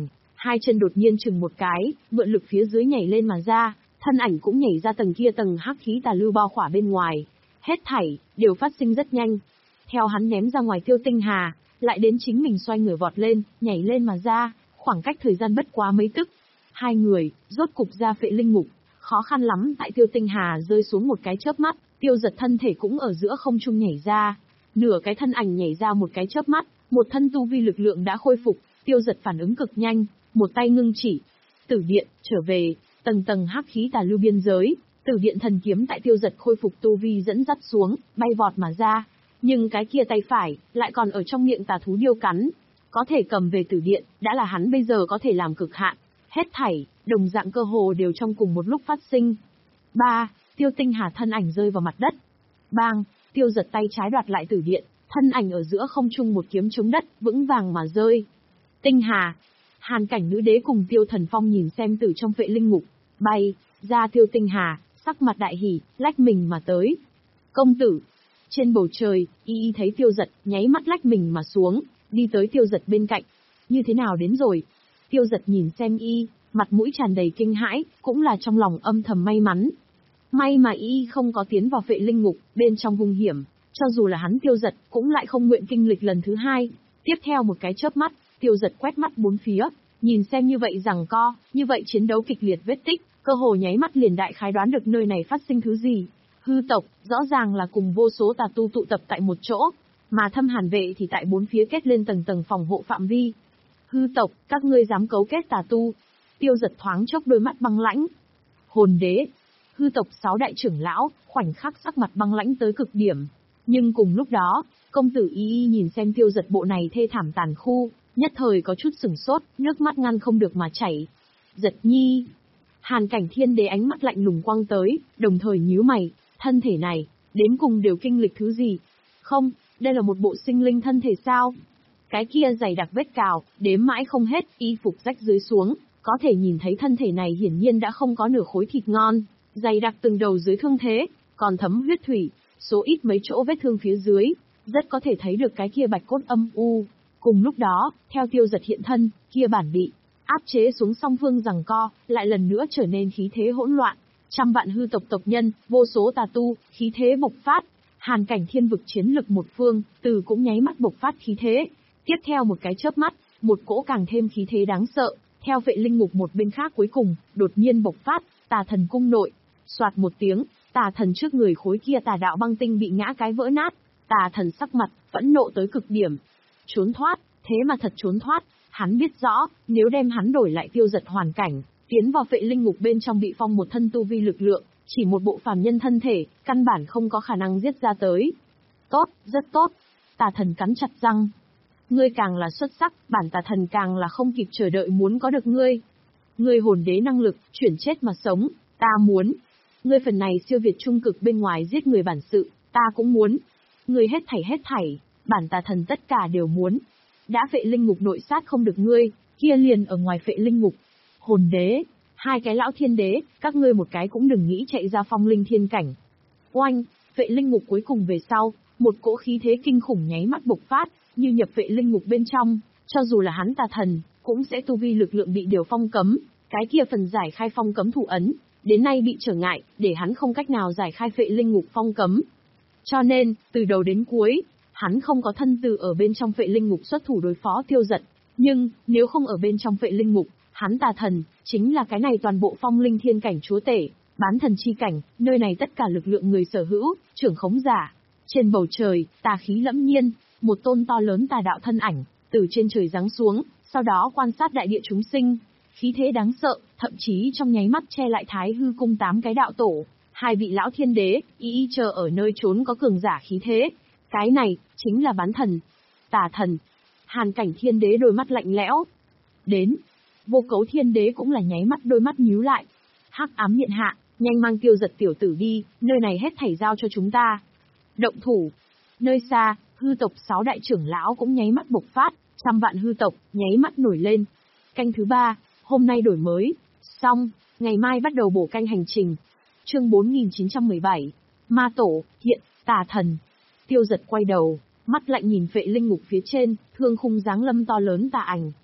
Speaker 1: hai chân đột nhiên chừng một cái, mượn lực phía dưới nhảy lên mà ra, thân ảnh cũng nhảy ra tầng kia tầng hắc khí tà lưu bao khỏa bên ngoài. Hết thảy đều phát sinh rất nhanh. Theo hắn ném ra ngoài Tiêu Tinh Hà, lại đến chính mình xoay người vọt lên, nhảy lên mà ra, khoảng cách thời gian bất quá mấy tức. Hai người rốt cục ra Phệ Linh Ngục, khó khăn lắm tại Tiêu Tinh Hà rơi xuống một cái chớp mắt, Tiêu Giật thân thể cũng ở giữa không trung nhảy ra, nửa cái thân ảnh nhảy ra một cái chớp mắt, một thân tu vi lực lượng đã khôi phục. Tiêu Giật phản ứng cực nhanh, một tay ngưng chỉ, Tử Điện trở về, tầng tầng hắc khí tà lưu biên giới, Tử Điện thần kiếm tại Tiêu Giật khôi phục tu vi dẫn dắt xuống, bay vọt mà ra, nhưng cái kia tay phải lại còn ở trong miệng tà thú điêu cắn, có thể cầm về Tử Điện, đã là hắn bây giờ có thể làm cực hạn. Hết thảy đồng dạng cơ hồ đều trong cùng một lúc phát sinh. Ba, Tiêu Tinh Hà thân ảnh rơi vào mặt đất. Bang, Tiêu Giật tay trái đoạt lại Tử Điện, thân ảnh ở giữa không trung một kiếm chống đất, vững vàng mà rơi. Tinh Hà, Hàn Cảnh Nữ Đế cùng Tiêu Thần Phong nhìn xem từ trong Phệ Linh Ngục bay ra Tiêu Tinh Hà, sắc mặt đại hỉ, lách mình mà tới. Công tử, trên bầu trời, y y thấy Tiêu Giật, nháy mắt lách mình mà xuống, đi tới Tiêu Giật bên cạnh. Như thế nào đến rồi? Tiêu Giật nhìn xem y, mặt mũi tràn đầy kinh hãi, cũng là trong lòng âm thầm may mắn. May mà y không có tiến vào Phệ Linh Ngục, bên trong hung hiểm, cho dù là hắn Tiêu Giật cũng lại không nguyện kinh lịch lần thứ hai. Tiếp theo một cái chớp mắt, Tiêu Giật quét mắt bốn phía, nhìn xem như vậy giằng co, như vậy chiến đấu kịch liệt vết tích, cơ hồ nháy mắt liền đại khái đoán được nơi này phát sinh thứ gì. Hư tộc, rõ ràng là cùng vô số tà tu tụ tập tại một chỗ, mà Thâm Hàn vệ thì tại bốn phía kết lên tầng tầng phòng hộ phạm vi. Hư tộc, các ngươi dám cấu kết tà tu? Tiêu Giật thoáng chốc đôi mắt băng lãnh. Hồn đế, hư tộc sáu đại trưởng lão, khoảnh khắc sắc mặt băng lãnh tới cực điểm. Nhưng cùng lúc đó, công tử y y nhìn xem Tiêu Giật bộ này thê thảm tàn khu, nhất thời có chút sửng sốt, nước mắt ngăn không được mà chảy. Giật nhi. Hàn Cảnh Thiên Đế ánh mắt lạnh lùng quang tới, đồng thời nhíu mày, thân thể này, đến cùng đều kinh lịch thứ gì? Không, đây là một bộ sinh linh thân thể sao? Cái kia dày đặc vết cào, đếm mãi không hết, y phục rách dưới xuống, có thể nhìn thấy thân thể này hiển nhiên đã không có nửa khối thịt ngon, dày đặc từng đầu dưới thương thế, còn thấm huyết thủy, số ít mấy chỗ vết thương phía dưới, rất có thể thấy được cái kia bạch cốt âm u. Cùng lúc đó, theo Tiêu Giật hiện thân, kia bản bị áp chế xuống song phương giằng co, lại lần nữa trở nên khí thế hỗn loạn. Trăm vạn hư tộc tộc nhân, vô số tà tu, khí thế bộc phát. Hàn Cảnh Thiên vực chiến lực một phương, từ cũng nháy mắt bộc phát khí thế. Tiếp theo một cái chớp mắt, một cỗ càng thêm khí thế đáng sợ, theo Phệ Linh Ngục một bên khác cuối cùng, đột nhiên bộc phát, Tà Thần cung nội. Soạt một tiếng, Tà Thần trước người khối kia tà đạo băng tinh bị ngã cái vỡ nát. Tà Thần sắc mặt, phẫn nộ tới cực điểm. Trốn thoát, thế mà thật trốn thoát, hắn biết rõ, nếu đem hắn đổi lại Tiêu Giật hoàn cảnh, tiến vào Phệ Linh Ngục bên trong bị phong một thân tu vi lực lượng, chỉ một bộ phàm nhân thân thể, căn bản không có khả năng giết ra tới. Tốt, rất tốt. Tà Thần cắn chặt răng. Ngươi càng là xuất sắc, bản Tà Thần càng là không kịp chờ đợi muốn có được ngươi. Ngươi hồn đế năng lực, chuyển chết mà sống, ta muốn. Ngươi phần này siêu việt trung cực bên ngoài giết người bản sự, ta cũng muốn. Ngươi hết thảy hết thảy, bản Tà Thần tất cả đều muốn. Đã Phệ Linh Ngục nội sát không được ngươi, kia liền ở ngoài Phệ Linh Ngục. Hồn đế, hai cái lão thiên đế, các ngươi một cái cũng đừng nghĩ chạy ra phong linh thiên cảnh. Oanh, Phệ Linh Ngục cuối cùng về sau, một cỗ khí thế kinh khủng nháy mắt bộc phát, như nhập Phệ Linh Ngục bên trong, cho dù là hắn Tà Thần, cũng sẽ tu vi lực lượng bị điều phong cấm, cái kia phần giải khai phong cấm thủ ấn, đến nay bị trở ngại, để hắn không cách nào giải khai Phệ Linh Ngục phong cấm. Cho nên, từ đầu đến cuối, hắn không có thân từ ở bên trong Phệ Linh Ngục xuất thủ đối phó Tiêu Giật, nhưng nếu không ở bên trong Phệ Linh Ngục, hắn Tà Thần chính là cái này toàn bộ phong linh thiên cảnh chúa tể, bán thần chi cảnh, nơi này tất cả lực lượng người sở hữu, trưởng khống giả. Trên bầu trời, tà khí lẫm nhiên, một tôn to lớn tà đạo thân ảnh từ trên trời giáng xuống, sau đó quan sát đại địa chúng sinh, khí thế đáng sợ, thậm chí trong nháy mắt che lại Thái Hư cung tám cái đạo tổ, hai vị lão thiên đế, y y chờ ở nơi trốn có cường giả khí thế. Cái này chính là bán thần, Tà Thần. Hàn Cảnh Thiên Đế đôi mắt lạnh lẽo. Đến, Vô Cấu Thiên Đế cũng là nháy mắt đôi mắt nhíu lại. Hắc Ám Điện hạ, nhanh mang Tiêu Giật tiểu tử đi, nơi này hết thảy giao cho chúng ta. Động thủ. Nơi xa, hư tộc sáu đại trưởng lão cũng nháy mắt bộc phát, trăm vạn hư tộc nháy mắt nổi lên. Canh thứ ba, hôm nay đổi mới, xong, ngày mai bắt đầu bổ canh hành trình. Chương bốn nghìn chín trăm mười bảy, Ma Tổ, hiện, Tà Thần. Tiêu Giật quay đầu, mắt lạnh nhìn Phệ Linh Ngục phía trên, thương khung dáng lâm to lớn tà ảnh.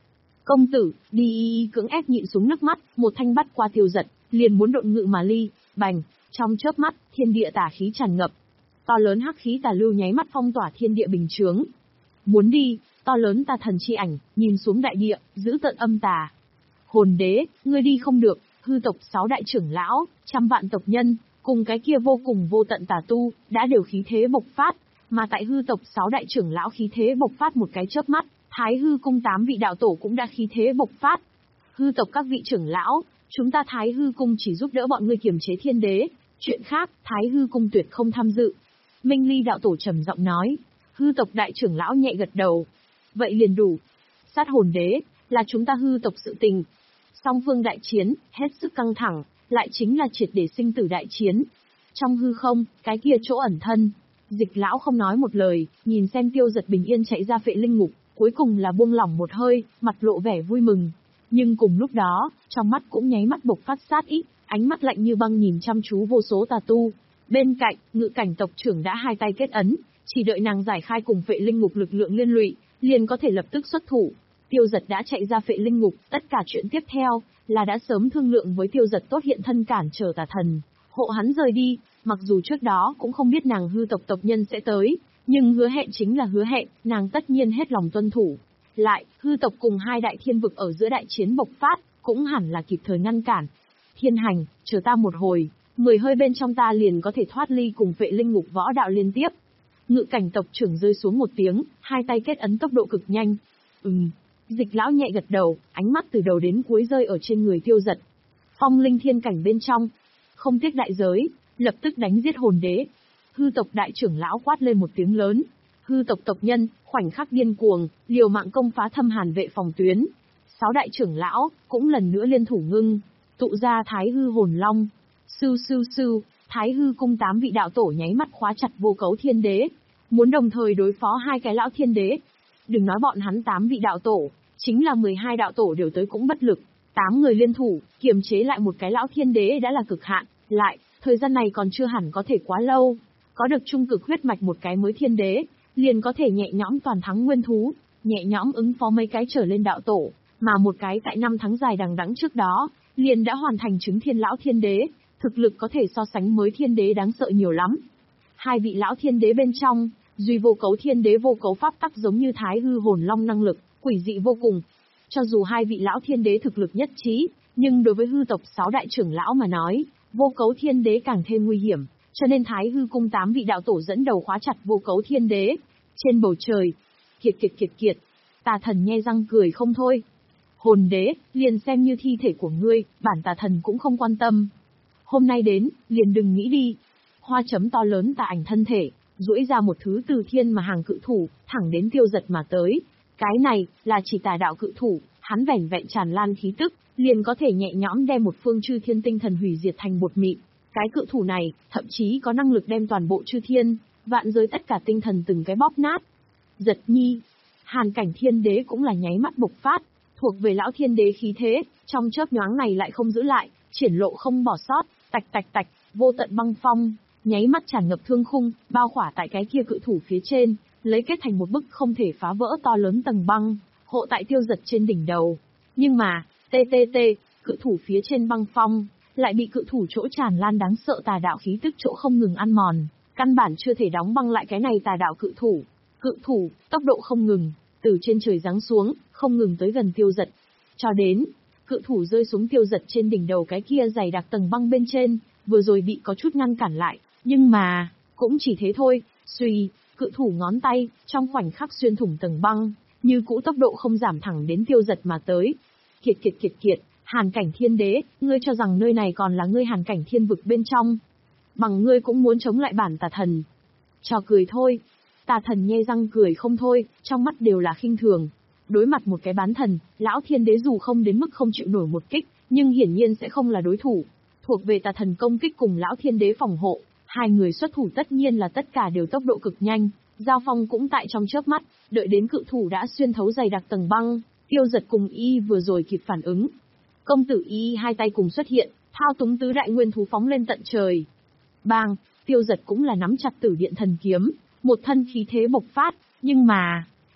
Speaker 1: Công tử, đi y y cưỡng ép nhịn xuống nước mắt, một thanh bắt qua Tiêu Dật, liền muốn độn ngự mà ly, bành, trong chớp mắt, thiên địa tà khí tràn ngập. To lớn hắc khí tà lưu nháy mắt phong tỏa thiên địa bình chướng. Muốn đi, to lớn tà thần chi ảnh, nhìn xuống đại địa, giữ tận âm tà. Hồn đế, ngươi đi không được, hư tộc sáu đại trưởng lão, trăm vạn tộc nhân, cùng cái kia vô cùng vô tận tà tu, đã đều khí thế bộc phát, mà tại hư tộc sáu đại trưởng lão khí thế bộc phát một cái chớp mắt, Thái hư cung tám vị đạo tổ cũng đã khí thế bộc phát. Hư tộc các vị trưởng lão, chúng ta Thái hư cung chỉ giúp đỡ bọn ngươi kiềm chế thiên đế, chuyện khác, Thái hư cung tuyệt không tham dự. Minh Ly đạo tổ trầm giọng nói, hư tộc đại trưởng lão nhẹ gật đầu. Vậy liền đủ. Sát hồn đế, là chúng ta hư tộc sự tình. Song phương đại chiến, hết sức căng thẳng, lại chính là triệt để sinh tử đại chiến. Trong hư không, cái kia chỗ ẩn thân, Dịch lão không nói một lời, nhìn xem Tiêu Dật bình yên chạy ra Phệ Linh Ngục, cuối cùng là buông lỏng một hơi, mặt lộ vẻ vui mừng. Nhưng cùng lúc đó, trong mắt cũng nháy mắt bộc phát sát ý, ánh mắt lạnh như băng nhìn chăm chú vô số tà tu. Bên cạnh, Ngự Cảnh tộc trưởng đã hai tay kết ấn, chỉ đợi nàng giải khai cùng Phệ Linh Ngục lực lượng liên lụy, liền có thể lập tức xuất thủ. Tiêu Dật đã chạy ra Phệ Linh Ngục, tất cả chuyện tiếp theo là đã sớm thương lượng với Tiêu Dật tốt hiện thân cản trở tà thần, hộ hắn rời đi. Mặc dù trước đó cũng không biết nàng hư tộc tộc nhân sẽ tới, nhưng hứa hẹn chính là hứa hẹn, nàng tất nhiên hết lòng tuân thủ. Lại, hư tộc cùng hai đại thiên vực ở giữa đại chiến bộc phát, cũng hẳn là kịp thời ngăn cản. Thiên hành, chờ ta một hồi, mười hơi bên trong ta liền có thể thoát ly cùng Phệ Linh Ngục võ đạo liên tiếp. Ngự Cảnh tộc trưởng rơi xuống một tiếng, hai tay kết ấn tốc độ cực nhanh. Ừm, Dịch lão nhẹ gật đầu, ánh mắt từ đầu đến cuối rơi ở trên người Tiêu Dật. Phong linh thiên cảnh bên trong, không tiếc đại giới, lập tức đánh giết hồn đế. Hư tộc đại trưởng lão quát lên một tiếng lớn. Hư tộc tộc nhân, khoảnh khắc điên cuồng, liều mạng công phá thâm hàn vệ phòng tuyến. Sáu đại trưởng lão, cũng lần nữa liên thủ ngưng, tụ ra Thái hư hồn long. Sưu sưu sưu, Thái hư cung tám vị đạo tổ nháy mắt khóa chặt Vô Cấu Thiên Đế, muốn đồng thời đối phó hai cái lão thiên đế. Đừng nói bọn hắn tám vị đạo tổ, chính là mười hai đạo tổ đều tới cũng bất lực. Tám người liên thủ, kiềm chế lại một cái lão thiên đế đã là cực hạn. Lại, thời gian này còn chưa hẳn có thể quá lâu. Có được trung cực huyết mạch một cái mới thiên đế, liền có thể nhẹ nhõm toàn thắng nguyên thú, nhẹ nhõm ứng phó mấy cái trở lên đạo tổ, mà một cái tại năm tháng dài đằng đẵng trước đó, liền đã hoàn thành chứng thiên lão thiên đế, thực lực có thể so sánh mới thiên đế đáng sợ nhiều lắm. Hai vị lão thiên đế bên trong, duy Vô Cấu Thiên Đế vô cấu pháp tắc giống như Thái hư hồn long năng lực, quỷ dị vô cùng. Cho dù hai vị lão thiên đế thực lực nhất trí, nhưng đối với hư tộc sáu đại trưởng lão mà nói, Vô Cấu Thiên Đế càng thêm nguy hiểm, cho nên Thái hư cung tám vị đạo tổ dẫn đầu khóa chặt Vô Cấu Thiên Đế. Trên bầu trời, kiệt kiệt kiệt kiệt, tà thần nhe răng cười không thôi. Hồn đế, liền xem như thi thể của ngươi, bản tà thần cũng không quan tâm. Hôm nay đến, liền đừng nghĩ đi. Hoa chấm to lớn tà ảnh thân thể, duỗi ra một thứ từ thiên mà hàng cự thủ, thẳng đến Tiêu Dật mà tới. Cái này, là chỉ tà đạo cự thủ, hắn vẻn vẹn tràn lan khí tức, liền có thể nhẹ nhõm đem một phương chư thiên tinh thần hủy diệt thành bột mịn. Cái cự thủ này, thậm chí có năng lực đem toàn bộ chư thiên, vạn giới tất cả tinh thần từng cái bóp nát. Giật nhi, Hàn Cảnh Thiên Đế cũng là nháy mắt bộc phát, thuộc về lão thiên đế khí thế, trong chớp nhoáng này lại không giữ lại, triển lộ không bỏ sót, tạch tạch tạch, vô tận băng phong, nháy mắt tràn ngập thương khung, bao khỏa tại cái kia cự thủ phía trên, lấy kết thành một bức không thể phá vỡ to lớn tầng băng, hộ tại Tiêu Dật trên đỉnh đầu. Nhưng mà, tê tê tê, cự thủ phía trên băng phong, lại bị cự thủ chỗ tràn lan đáng sợ tà đạo khí tức chỗ không ngừng ăn mòn, căn bản chưa thể đóng băng lại cái này tà đạo cự thủ. Cự thủ, tốc độ không ngừng, từ trên trời giáng xuống, không ngừng tới gần Tiêu Dật. Cho đến, cự thủ rơi xuống Tiêu Dật trên đỉnh đầu cái kia dày đặc tầng băng bên trên, vừa rồi bị có chút ngăn cản lại, nhưng mà, cũng chỉ thế thôi, suy, cự thủ ngón tay, trong khoảnh khắc xuyên thủng tầng băng, như cũ tốc độ không giảm thẳng đến Tiêu Dật mà tới. Kiệt kiệt kiệt kiệt, Hàn Cảnh Thiên Đế, ngươi cho rằng nơi này còn là ngươi Hàn Cảnh Thiên vực bên trong. Bằng ngươi cũng muốn chống lại bản tà thần. Cho cười thôi. Tà thần nhe răng cười không thôi, trong mắt đều là khinh thường. Đối mặt một cái bán thần, lão thiên đế dù không đến mức không chịu nổi một kích, nhưng hiển nhiên sẽ không là đối thủ. Thuộc về tà thần công kích cùng lão thiên đế phòng hộ, hai người xuất thủ tất nhiên là tất cả đều tốc độ cực nhanh, giao phong cũng tại trong chớp mắt, đợi đến cự thủ đã xuyên thấu dày đặc tầng băng, Tiêu Dật cùng y vừa rồi kịp phản ứng. Công tử y hai tay cùng xuất hiện, thao túng tứ đại nguyên thú phóng lên tận trời. Bang, Tiêu Dật cũng là nắm chặt Tử Điện Thần Kiếm, một thân khí thế bộc phát, nhưng mà,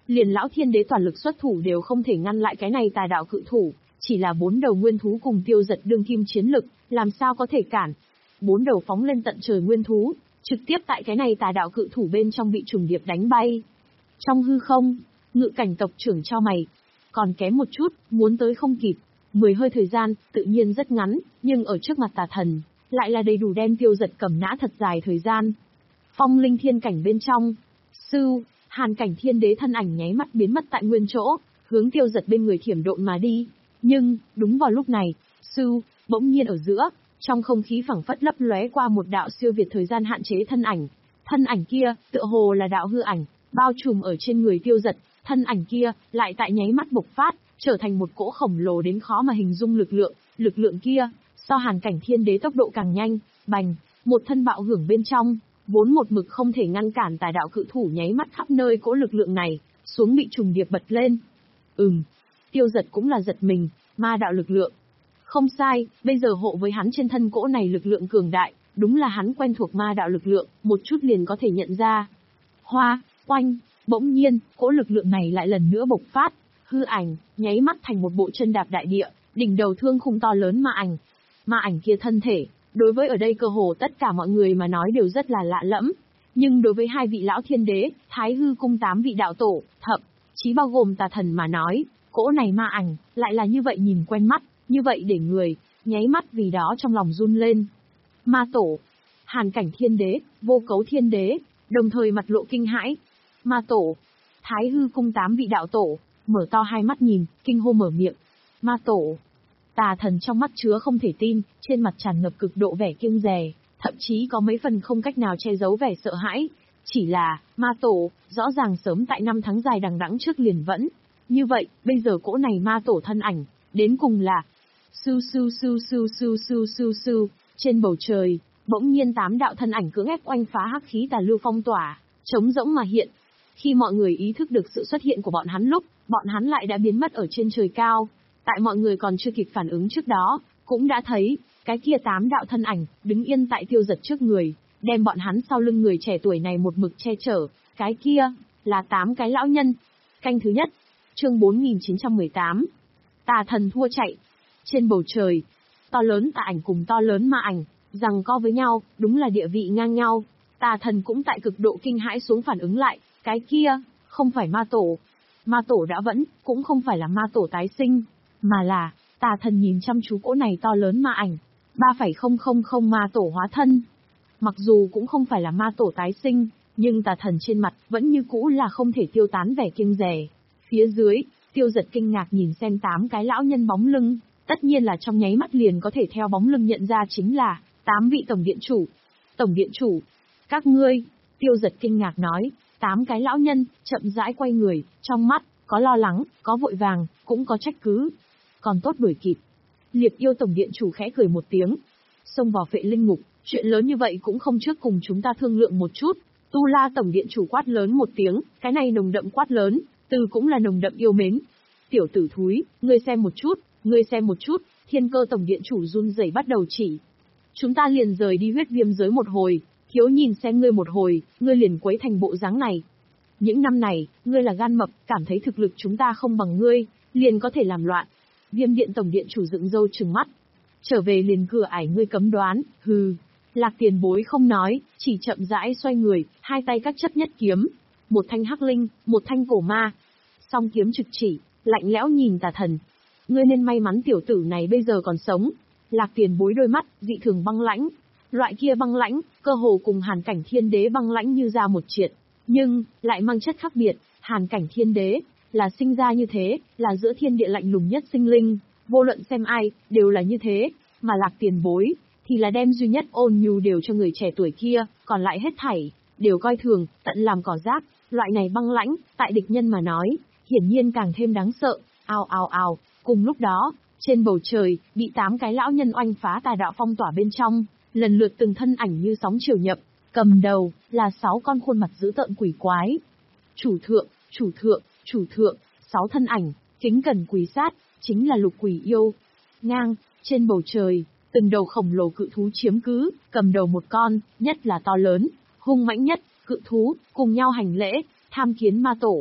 Speaker 1: liền lão thiên đế toàn lực xuất thủ đều không thể ngăn lại cái này tà đạo cự thủ, chỉ là bốn đầu nguyên thú cùng tiêu giật đương kim chiến lực, làm sao có thể cản. Bốn đầu phóng lên tận trời nguyên thú, trực tiếp tại cái này tà đạo cự thủ bên trong bị trùng điệp đánh bay. Trong hư không, Ngự Cảnh tộc trưởng cho mày, còn kém một chút, muốn tới không kịp. Mười hơi thời gian, tự nhiên rất ngắn, nhưng ở trước mặt tà thần, lại là đầy đủ đem tiêu giật cầm nã thật dài thời gian. Phong linh thiên cảnh bên trong, sư, Hàn Cảnh thiên đế thân ảnh nháy mắt biến mất tại nguyên chỗ, hướng tiêu giật bên người thiểm độn mà đi. Nhưng, đúng vào lúc này, sư, bỗng nhiên ở giữa, trong không khí phẳng phất lấp lóe qua một đạo siêu việt thời gian hạn chế thân ảnh. Thân ảnh kia, tựa hồ là đạo hư ảnh, bao trùm ở trên người tiêu giật, thân ảnh kia, lại tại nháy mắt bộc phát, trở thành một cỗ khổng lồ đến khó mà hình dung lực lượng, lực lượng kia, so Hàn Cảnh thiên đế tốc độ càng nhanh, bành, một thân bạo hưởng bên trong, vốn một mực không thể ngăn cản tà đạo cự thủ nháy mắt khắp nơi cỗ lực lượng này, xuống bị trùng điệp bật lên. Ừm, tiêu giật cũng là giật mình, ma đạo lực lượng. Không sai, bây giờ hộ với hắn trên thân cỗ này lực lượng cường đại, đúng là hắn quen thuộc ma đạo lực lượng, một chút liền có thể nhận ra. Hoa, oanh, bỗng nhiên, cỗ lực lượng này lại lần nữa bộc phát, hư ảnh, nháy mắt thành một bộ chân đạp đại địa, đỉnh đầu thương khung to lớn ma ảnh. Ma ảnh kia thân thể, đối với ở đây cơ hồ tất cả mọi người mà nói đều rất là lạ lẫm, nhưng đối với hai vị lão thiên đế, Thái Hư cung tám vị đạo tổ, thậm chí bao gồm tà thần mà nói, cỗ này ma ảnh, lại là như vậy nhìn quen mắt, như vậy để người, nháy mắt vì đó trong lòng run lên. Ma tổ, Hàn Cảnh thiên đế, Vô Cấu thiên đế, đồng thời mặt lộ kinh hãi. Ma tổ, Thái Hư cung tám vị đạo tổ, mở to hai mắt nhìn, kinh hô mở miệng. Ma tổ, tà thần trong mắt chứa không thể tin, trên mặt tràn ngập cực độ vẻ kiêng dè, thậm chí có mấy phần không cách nào che giấu vẻ sợ hãi. Chỉ là, ma tổ, rõ ràng sớm tại năm tháng dài đằng đẵng trước liền vẫn. Như vậy, bây giờ cỗ này ma tổ thân ảnh, đến cùng là Su su su su su su su su, trên bầu trời, bỗng nhiên tám đạo thân ảnh cưỡng ép oanh phá hắc khí tà lưu phong tỏa, trống rỗng mà hiện. Khi mọi người ý thức được sự xuất hiện của bọn hắn lúc, bọn hắn lại đã biến mất ở trên trời cao. Tại mọi người còn chưa kịp phản ứng trước đó, cũng đã thấy, cái kia tám đạo thân ảnh, đứng yên tại tiêu giật trước người, đem bọn hắn sau lưng người trẻ tuổi này một mực che chở. Cái kia, là tám cái lão nhân. Canh thứ nhất, chương bốn nghìn chín trăm mười tám. Tà thần thua chạy. Trên bầu trời, to lớn tà ảnh cùng to lớn ma ảnh, giằng co với nhau, đúng là địa vị ngang nhau. Tà thần cũng tại cực độ kinh hãi xuống phản ứng lại, cái kia, không phải ma tổ. Ma tổ đã vẫn, cũng không phải là ma tổ tái sinh, mà là, tà thần nhìn chăm chú cỗ này to lớn ma ảnh, ba phẩy không không không ma tổ hóa thân. Mặc dù cũng không phải là ma tổ tái sinh, nhưng tà thần trên mặt vẫn như cũ là không thể tiêu tán vẻ kiêng dè. Phía dưới, tiêu giật kinh ngạc nhìn xem tám cái lão nhân bóng lưng, tất nhiên là trong nháy mắt liền có thể theo bóng lưng nhận ra chính là tám vị tổng điện chủ. Tổng điện chủ, các ngươi, tiêu giật kinh ngạc nói, tám cái lão nhân, chậm rãi quay người, trong mắt, có lo lắng, có vội vàng, cũng có trách cứ. Còn tốt đuổi kịp. Liệt yêu tổng điện chủ khẽ cười một tiếng, xông vào Phệ Linh Ngục, chuyện lớn như vậy cũng không trước cùng chúng ta thương lượng một chút. Tu La tổng điện chủ quát lớn một tiếng, cái này nồng đậm quát lớn, từ cũng là nồng đậm yêu mến. Tiểu tử thúi, ngươi xem một chút, ngươi xem một chút, Thiên Cơ tổng điện chủ run rẩy bắt đầu chỉ. Chúng ta liền rời đi huyết viêm giới một hồi, thiếu nhìn xem ngươi một hồi, ngươi liền quấy thành bộ dáng này. Những năm này, ngươi là gan mập, cảm thấy thực lực chúng ta không bằng ngươi, liền có thể làm loạn. Viêm điện tổng điện chủ dựng râu trừng mắt. Trở về liền cửa ải ngươi cấm đoán, hừ. Lạc tiền bối không nói, chỉ chậm rãi xoay người, hai tay các chấp nhất kiếm. Một thanh hắc linh, một thanh cổ ma. Song kiếm trực chỉ, lạnh lẽo nhìn tà thần. Ngươi nên may mắn tiểu tử này bây giờ còn sống. Lạc tiền bối đôi mắt, dị thường băng lãnh. Loại kia băng lãnh, cơ hồ cùng Hàn Cảnh thiên đế băng lãnh như ra một triệt. Nhưng, lại mang chất khác biệt, Hàn Cảnh thiên đế, là sinh ra như thế, là giữa thiên địa lạnh lùng nhất sinh linh, vô luận xem ai, đều là như thế, mà Lạc tiền bối, thì là đem duy nhất ôn nhu đều cho người trẻ tuổi kia, còn lại hết thảy, đều coi thường, tận làm cỏ rác, loại này băng lãnh, tại địch nhân mà nói, hiển nhiên càng thêm đáng sợ, ào ào ào, cùng lúc đó, trên bầu trời, bị tám cái lão nhân oanh phá tà đạo phong tỏa bên trong, lần lượt từng thân ảnh như sóng chiều nhập, cầm đầu, là sáu con khuôn mặt dữ tợn quỷ quái. Chủ thượng, chủ thượng, chủ thượng, sáu thân ảnh, kính cẩn quỳ sát, chính là lục quỷ yêu. Ngang, trên bầu trời, từng đầu khổng lồ cự thú chiếm cứ, cầm đầu một con, nhất là to lớn, hung mãnh nhất, cự thú, cùng nhau hành lễ, tham kiến ma tổ.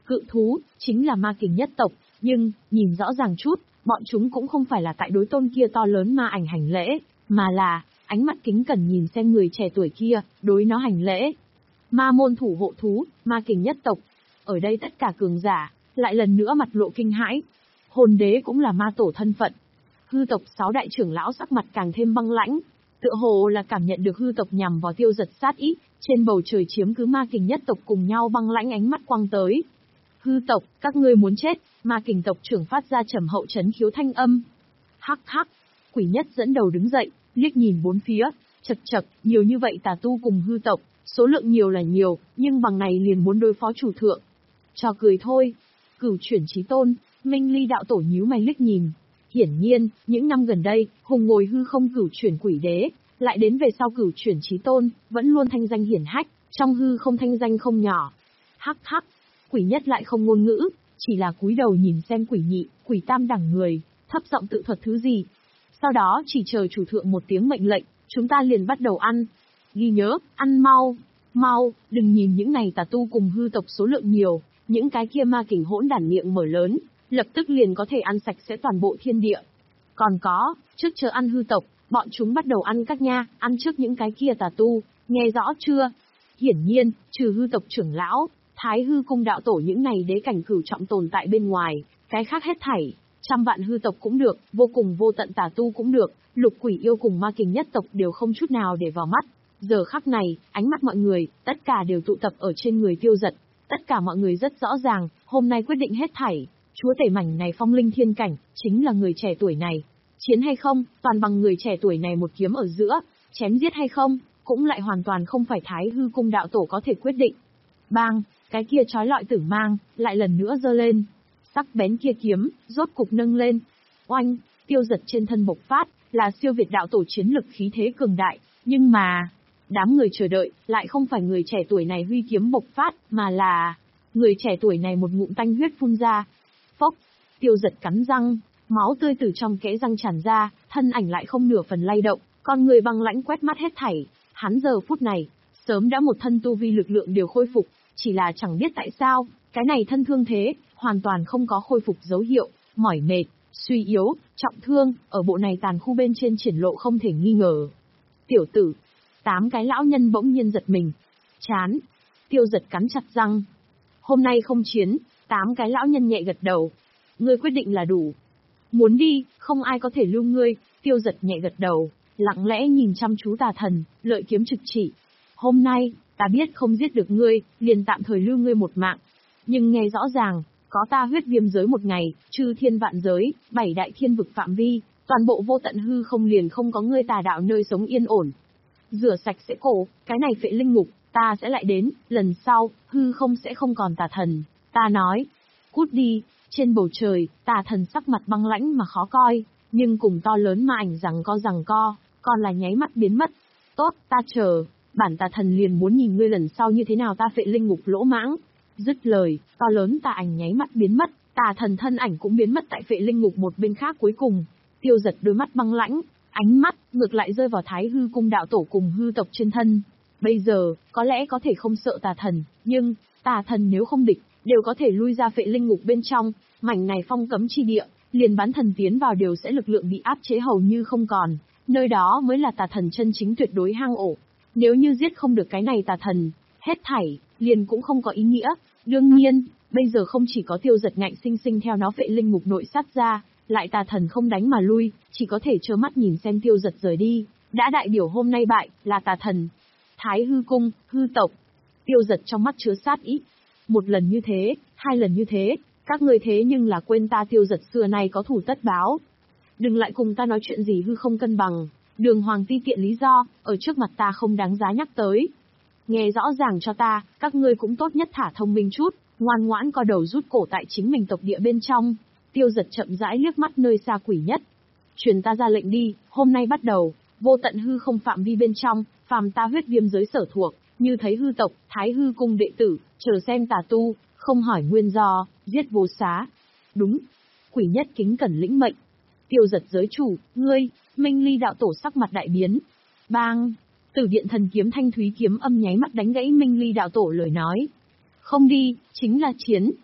Speaker 1: Cự thú, chính là ma kình nhất tộc, nhưng, nhìn rõ ràng chút, bọn chúng cũng không phải là tại đối tôn kia to lớn ma ảnh hành lễ, mà là, ánh mắt kính cẩn nhìn xem người trẻ tuổi kia, đối nó hành lễ. Ma môn thủ hộ thú, ma kình nhất tộc. Ở đây tất cả cường giả, lại lần nữa mặt lộ kinh hãi. Hồn đế cũng là ma tổ thân phận. Hư tộc sáu đại trưởng lão sắc mặt càng thêm băng lãnh. Tựa hồ là cảm nhận được hư tộc nhằm vào Tiêu Giật sát ý, trên bầu trời chiếm cứ ma kình nhất tộc cùng nhau băng lãnh ánh mắt quăng tới. Hư tộc, các ngươi muốn chết, ma kình tộc trưởng phát ra trầm hậu chấn khiếu thanh âm. Hắc hắc, quỷ nhất dẫn đầu đứng dậy, liếc nhìn bốn phía, chật chật, nhiều như vậy tà tu cùng hư tộc, số lượng nhiều là nhiều, nhưng bằng này liền muốn đối phó chủ thượng. Trò cười thôi. Cửu chuyển chí tôn, Minh Ly đạo tổ nhíu mày liếc nhìn. Hiển nhiên, những năm gần đây, hùng ngồi hư không cửu chuyển quỷ đế, lại đến về sau cửu chuyển chí tôn, vẫn luôn thanh danh hiển hách, trong hư không thanh danh không nhỏ. Hắc hắc, quỷ nhất lại không ngôn ngữ, chỉ là cúi đầu nhìn xem quỷ nhị, quỷ tam đẳng người, thấp giọng tự thuật thứ gì. Sau đó chỉ chờ chủ thượng một tiếng mệnh lệnh, chúng ta liền bắt đầu ăn. Ghi nhớ, ăn mau, mau, đừng nhìn những này tà tu cùng hư tộc số lượng nhiều, những cái kia ma kình hỗn đản miệng mở lớn, lập tức liền có thể ăn sạch sẽ toàn bộ thiên địa. Còn có, trước chờ ăn hư tộc, bọn chúng bắt đầu ăn các nha, ăn trước những cái kia tà tu, nghe rõ chưa? Hiển nhiên, trừ hư tộc trưởng lão, Thái hư cung đạo tổ những này đế cảnh cửu trọng tồn tại bên ngoài, cái khác hết thảy, trăm vạn hư tộc cũng được, vô cùng vô tận tà tu cũng được, lục quỷ yêu cùng ma kình nhất tộc đều không chút nào để vào mắt. Giờ khắc này, ánh mắt mọi người, tất cả đều tụ tập ở trên người Tiêu Giật. Tất cả mọi người rất rõ ràng, hôm nay quyết định hết thảy, chúa tể mảnh này phong linh thiên cảnh, chính là người trẻ tuổi này. Chiến hay không, toàn bằng người trẻ tuổi này một kiếm ở giữa, chém giết hay không, cũng lại hoàn toàn không phải Thái hư cung đạo tổ có thể quyết định. Bang, cái kia trói lọi tử mang, lại lần nữa giơ lên. Sắc bén kia kiếm, rốt cục nâng lên. Oanh, Tiêu Giật trên thân bộc phát, là siêu việt đạo tổ chiến lực khí thế cường đại, nhưng mà... Đám người chờ đợi, lại không phải người trẻ tuổi này huy kiếm bộc phát, mà là... Người trẻ tuổi này một ngụm tanh huyết phun ra. Phốc, Tiêu Giật cắn răng, máu tươi từ trong kẽ răng tràn ra, thân ảnh lại không nửa phần lay động, con người băng lãnh quét mắt hết thảy. Hắn giờ phút này, sớm đã một thân tu vi lực lượng đều khôi phục, chỉ là chẳng biết tại sao, cái này thân thương thế, hoàn toàn không có khôi phục dấu hiệu, mỏi mệt, suy yếu, trọng thương, ở bộ này tàn khu bên trên triển lộ không thể nghi ngờ. Tiểu tử, tám cái lão nhân bỗng nhiên giật mình. Chán. Tiêu Giật cắn chặt răng. Hôm nay không chiến, tám cái lão nhân nhẹ gật đầu. Ngươi quyết định là đủ. Muốn đi, không ai có thể lưu ngươi. Tiêu Giật nhẹ gật đầu, lặng lẽ nhìn chăm chú tà thần, lợi kiếm trực chỉ. Hôm nay, ta biết không giết được ngươi, liền tạm thời lưu ngươi một mạng. Nhưng nghe rõ ràng, có ta huyết viêm giới một ngày, chư thiên vạn giới, bảy đại thiên vực phạm vi, toàn bộ vô tận hư không liền không có ngươi tà đạo nơi sống yên ổn. Rửa sạch sẽ cổ, cái này phệ linh ngục, ta sẽ lại đến, lần sau, hư không sẽ không còn tà thần. Ta nói, cút đi. Trên bầu trời, tà thần sắc mặt băng lãnh mà khó coi, nhưng cùng to lớn ma ảnh rằng co rằng co, còn là nháy mắt biến mất. Tốt, ta chờ, bản tà thần liền muốn nhìn ngươi lần sau như thế nào ta phệ linh ngục lỗ mãng. Dứt lời, to lớn tà ảnh nháy mắt biến mất, tà thần thân ảnh cũng biến mất tại phệ linh ngục một bên khác cuối cùng. Tiêu Giật đôi mắt băng lãnh, ánh mắt ngược lại rơi vào Thái hư cung đạo tổ cùng hư tộc trên thân. Bây giờ, có lẽ có thể không sợ tà thần, nhưng, tà thần nếu không địch, đều có thể lui ra phệ linh ngục bên trong, mảnh này phong cấm chi địa, liền bán thần tiến vào đều sẽ lực lượng bị áp chế hầu như không còn, nơi đó mới là tà thần chân chính tuyệt đối hang ổ. Nếu như giết không được cái này tà thần, hết thảy, liền cũng không có ý nghĩa. Đương nhiên, bây giờ không chỉ có Tiêu Giật ngạnh sinh sinh theo nó phệ linh ngục nội sát ra, lại tà thần không đánh mà lui, chỉ có thể trơ mắt nhìn xem Tiêu Giật rời đi. Đã đại biểu hôm nay bại, là tà thần. Thái hư cung, hư tộc. Tiêu Giật trong mắt chứa sát ý. Một lần như thế, hai lần như thế, các người thế nhưng là quên ta Tiêu Giật xưa nay có thủ tất báo. Đừng lại cùng ta nói chuyện gì hư không cân bằng, đường hoàng ti tiện lý do, ở trước mặt ta không đáng giá nhắc tới. Nghe rõ ràng cho ta, các ngươi cũng tốt nhất thả thông minh chút, ngoan ngoãn co đầu rút cổ tại chính mình tộc địa bên trong. Tiêu Giật chậm rãi liếc mắt nơi xa quỷ nhất. Truyền ta ra lệnh đi, hôm nay bắt đầu, vô tận hư không phạm vi bên trong, phàm ta huyết viêm giới sở thuộc, như thấy hư tộc, Thái hư cung đệ tử, chờ xem tà tu, không hỏi nguyên do, giết vô xá. Đúng. Quỷ nhất kính cẩn lĩnh mệnh. Tiêu Giật giới chủ, ngươi, Minh Ly đạo tổ sắc mặt đại biến. Bang! Tử điện thần kiếm thanh thúy kiếm âm nháy mắt đánh gãy Minh Ly đạo tổ lời nói. Không đi, chính là chiến.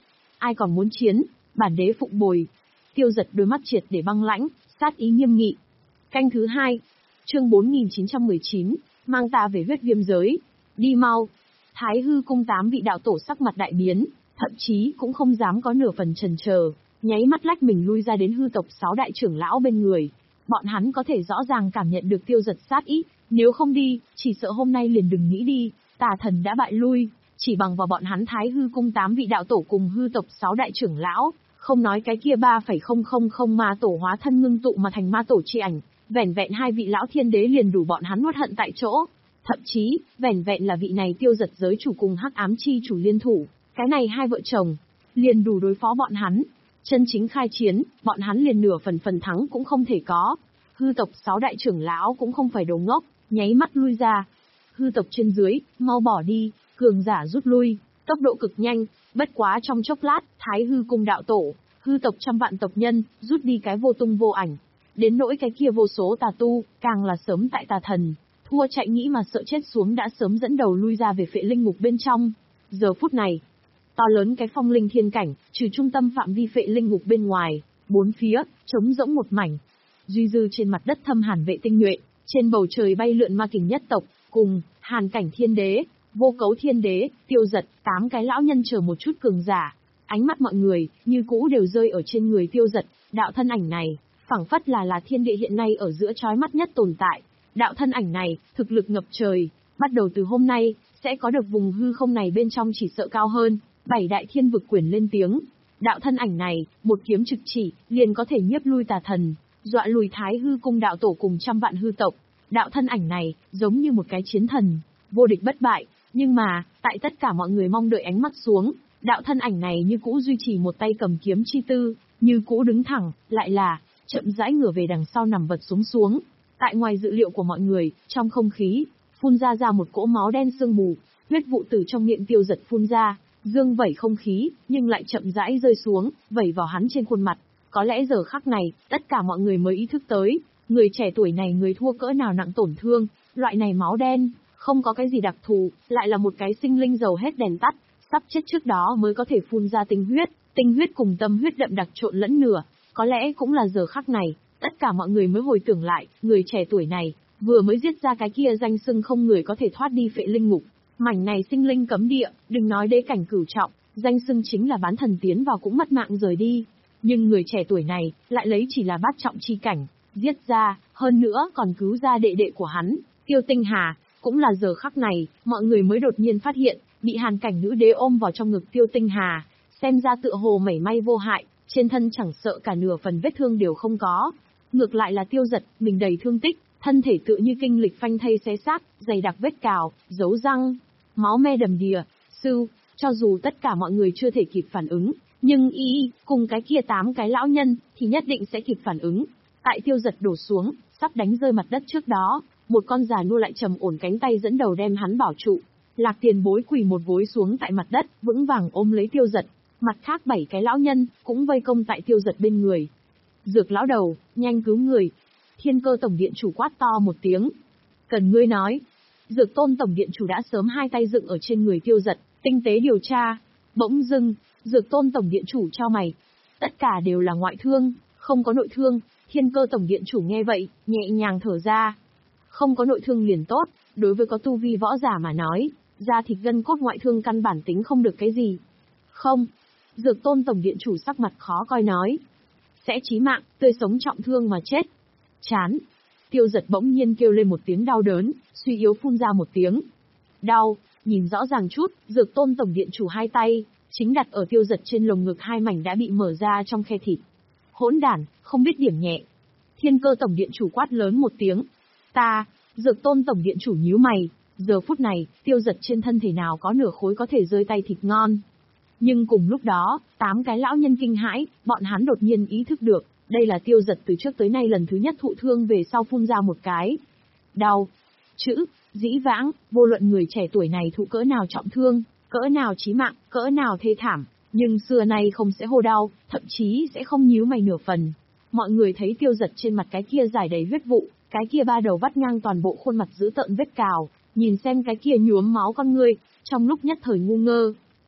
Speaker 1: ai còn muốn chiến, bản đế phụng bồi. Tiêu Dật đôi mắt triệt để băng lãnh, sát ý nghiêm nghị. Canh thứ hai, chương bốn nghìn chín trăm mười chín, mang ta về huyết viêm giới. Đi mau. Thái hư cung tám vị đạo tổ sắc mặt đại biến, thậm chí cũng không dám có nửa phần chần chờ, nháy mắt lách mình lui ra đến hư tộc sáu đại trưởng lão bên người. Bọn hắn có thể rõ ràng cảm nhận được Tiêu Dật sát ý, nếu không đi, chỉ sợ hôm nay liền đừng nghĩ đi, tà thần đã bại lui, chỉ bằng vào bọn hắn Thái hư cung tám vị đạo tổ cùng hư tộc sáu đại trưởng lão, không nói cái kia ba phẩy không không không ma tổ hóa thân ngưng tụ mà thành ma tổ chi ảnh, vẻn vẹn hai vị lão thiên đế liền đủ bọn hắn nuốt hận tại chỗ. Thậm chí, vẻn vẹn là vị này Tiêu Dật giới chủ cùng hắc ám chi chủ liên thủ, cái này hai vợ chồng, liền đủ đối phó bọn hắn. Chân chính khai chiến, bọn hắn liền nửa phần phần thắng cũng không thể có. Hư tộc sáu đại trưởng lão cũng không phải đồ ngốc, nháy mắt lui ra. Hư tộc trên dưới, mau bỏ đi, cường giả rút lui, tốc độ cực nhanh, bất quá trong chốc lát, Thái hư cung đạo tổ, hư tộc trăm vạn tộc nhân, rút đi cái vô tung vô ảnh. Đến nỗi cái kia vô số tà tu, càng là sớm tại tà thần, thua chạy nghĩ mà sợ chết xuống đã sớm dẫn đầu lui ra về phệ linh ngục bên trong. Giờ phút này, to lớn cái phong linh thiên cảnh, trừ trung tâm phạm vi phệ linh ngục bên ngoài, bốn phía, trống rỗng một mảnh. Duy dư trên mặt đất thâm hàn vệ tinh nhuệ, trên bầu trời bay lượn ma kình nhất tộc, cùng, hàn cảnh thiên đế, vô cấu thiên đế, Tiêu Dật, tám cái lão nhân chờ một chút cường giả. Ánh mắt mọi người, như cũ đều rơi ở trên người Tiêu Dật, đạo thân ảnh này, phảng phất là là thiên địa hiện nay ở giữa chói mắt nhất tồn tại. Đạo thân ảnh này, thực lực ngập trời, bắt đầu từ hôm nay, sẽ có được vùng hư không này bên trong chỉ sợ cao hơn, bảy đại thiên vực quyền lên tiếng. Đạo thân ảnh này, một kiếm trực chỉ, liền có thể nhiếp lui tà thần, dọa lùi Thái hư cung đạo tổ cùng trăm vạn hư tộc. Đạo thân ảnh này, giống như một cái chiến thần, vô địch bất bại, nhưng mà, tại tất cả mọi người mong đợi ánh mắt xuống, đạo thân ảnh này như cũ duy trì một tay cầm kiếm chi tư, như cũ đứng thẳng, lại là, chậm rãi ngửa về đằng sau nằm vật xuống xuống. Tại ngoài dự liệu của mọi người, trong không khí, phun ra ra một cỗ máu đen sương mù, huyết vụ từ trong miệng Tiêu Dật phun ra, dương vẩy không khí, nhưng lại chậm rãi rơi xuống, vẩy vào hắn trên khuôn mặt. Có lẽ giờ khắc này, tất cả mọi người mới ý thức tới, người trẻ tuổi này người thua cỡ nào nặng tổn thương, loại này máu đen, không có cái gì đặc thù, lại là một cái sinh linh dầu hết đèn tắt, sắp chết trước đó mới có thể phun ra tinh huyết, tinh huyết cùng tâm huyết đậm đặc trộn lẫn nửa. Có lẽ cũng là giờ khắc này, tất cả mọi người mới hồi tưởng lại, người trẻ tuổi này, vừa mới giết ra cái kia danh xưng không người có thể thoát đi phệ linh ngục. Mảnh này sinh linh cấm địa, đừng nói đế cảnh cửu trọng, danh xưng chính là bán thần tiến vào cũng mất mạng rời đi. Nhưng người trẻ tuổi này, lại lấy chỉ là bát trọng chi cảnh, giết ra, hơn nữa còn cứu ra đệ đệ của hắn, Tiêu Tinh Hà. Cũng là giờ khắc này, mọi người mới đột nhiên phát hiện, bị hàn cảnh nữ đế ôm vào trong ngực Tiêu Tinh Hà, xem ra tựa hồ mảy may vô hại, trên thân chẳng sợ cả nửa phần vết thương đều không có. Ngược lại là Tiêu Dật, mình đầy thương tích, thân thể tựa như kinh lịch phanh thây xé xác, dày đặc vết cào, dấu răng, máu me đầm đìa. Sư, cho dù tất cả mọi người chưa thể kịp phản ứng, nhưng y cùng cái kia tám cái lão nhân thì nhất định sẽ kịp phản ứng. Tại Tiêu Dật đổ xuống, sắp đánh rơi mặt đất trước đó, một con già nua lại trầm ổn cánh tay dẫn đầu đem hắn bảo trụ. Lạc Tiền Bối quỳ một gối xuống tại mặt đất, vững vàng ôm lấy Tiêu Dật. Mặt khác bảy cái lão nhân cũng vây công tại Tiêu Dật bên người. Dược lão đầu, nhanh cứu người. Thiên Cơ tổng điện chủ quát to một tiếng. Cần ngươi nói. Dược Tôn tổng điện chủ đã sớm hai tay dựng ở trên người Tiêu Dật, tinh tế điều tra. Bỗng dưng, Dược Tôn tổng điện chủ chau mày. Tất cả đều là ngoại thương, không có nội thương. Thiên Cơ tổng điện chủ nghe vậy, nhẹ nhàng thở ra. Không có nội thương liền tốt, đối với có tu vi võ giả mà nói, da thịt gân cốt ngoại thương căn bản tính không được cái gì. Không. Dược Tôn tổng điện chủ sắc mặt khó coi nói. Sẽ chí mạng, tươi sống trọng thương mà chết. Chán. Tiêu Dật bỗng nhiên kêu lên một tiếng đau đớn, suy yếu phun ra một tiếng. Đau, nhìn rõ ràng chút, Dược Tôn tổng điện chủ hai tay, chính đặt ở Tiêu Dật trên lồng ngực hai mảnh đã bị mở ra trong khe thịt. Hỗn đản, không biết điểm nhẹ. Thiên Cơ tổng điện chủ quát lớn một tiếng. Ta, Dược Tôn tổng điện chủ nhíu mày, giờ phút này, Tiêu Dật trên thân thể nào có nửa khối có thể rơi tay thịt ngon. Nhưng cùng lúc đó, tám cái lão nhân kinh hãi, bọn hắn đột nhiên ý thức được, đây là Tiêu Dật từ trước tới nay lần thứ nhất thụ thương về sau phun ra một cái. Đau. Chữ, dĩ vãng, vô luận người trẻ tuổi này thụ cỡ nào trọng thương, cỡ nào chí mạng, cỡ nào thê thảm, nhưng xưa nay không sẽ hô đau, thậm chí sẽ không nhíu mày nửa phần. Mọi người thấy Tiêu Dật trên mặt cái kia dài đầy huyết vụ, cái kia ba đầu vắt ngang toàn bộ khuôn mặt dữ tợn vết cào, nhìn xem cái kia nhuốm máu con ngươi, trong lúc nhất thời ngu ngơ.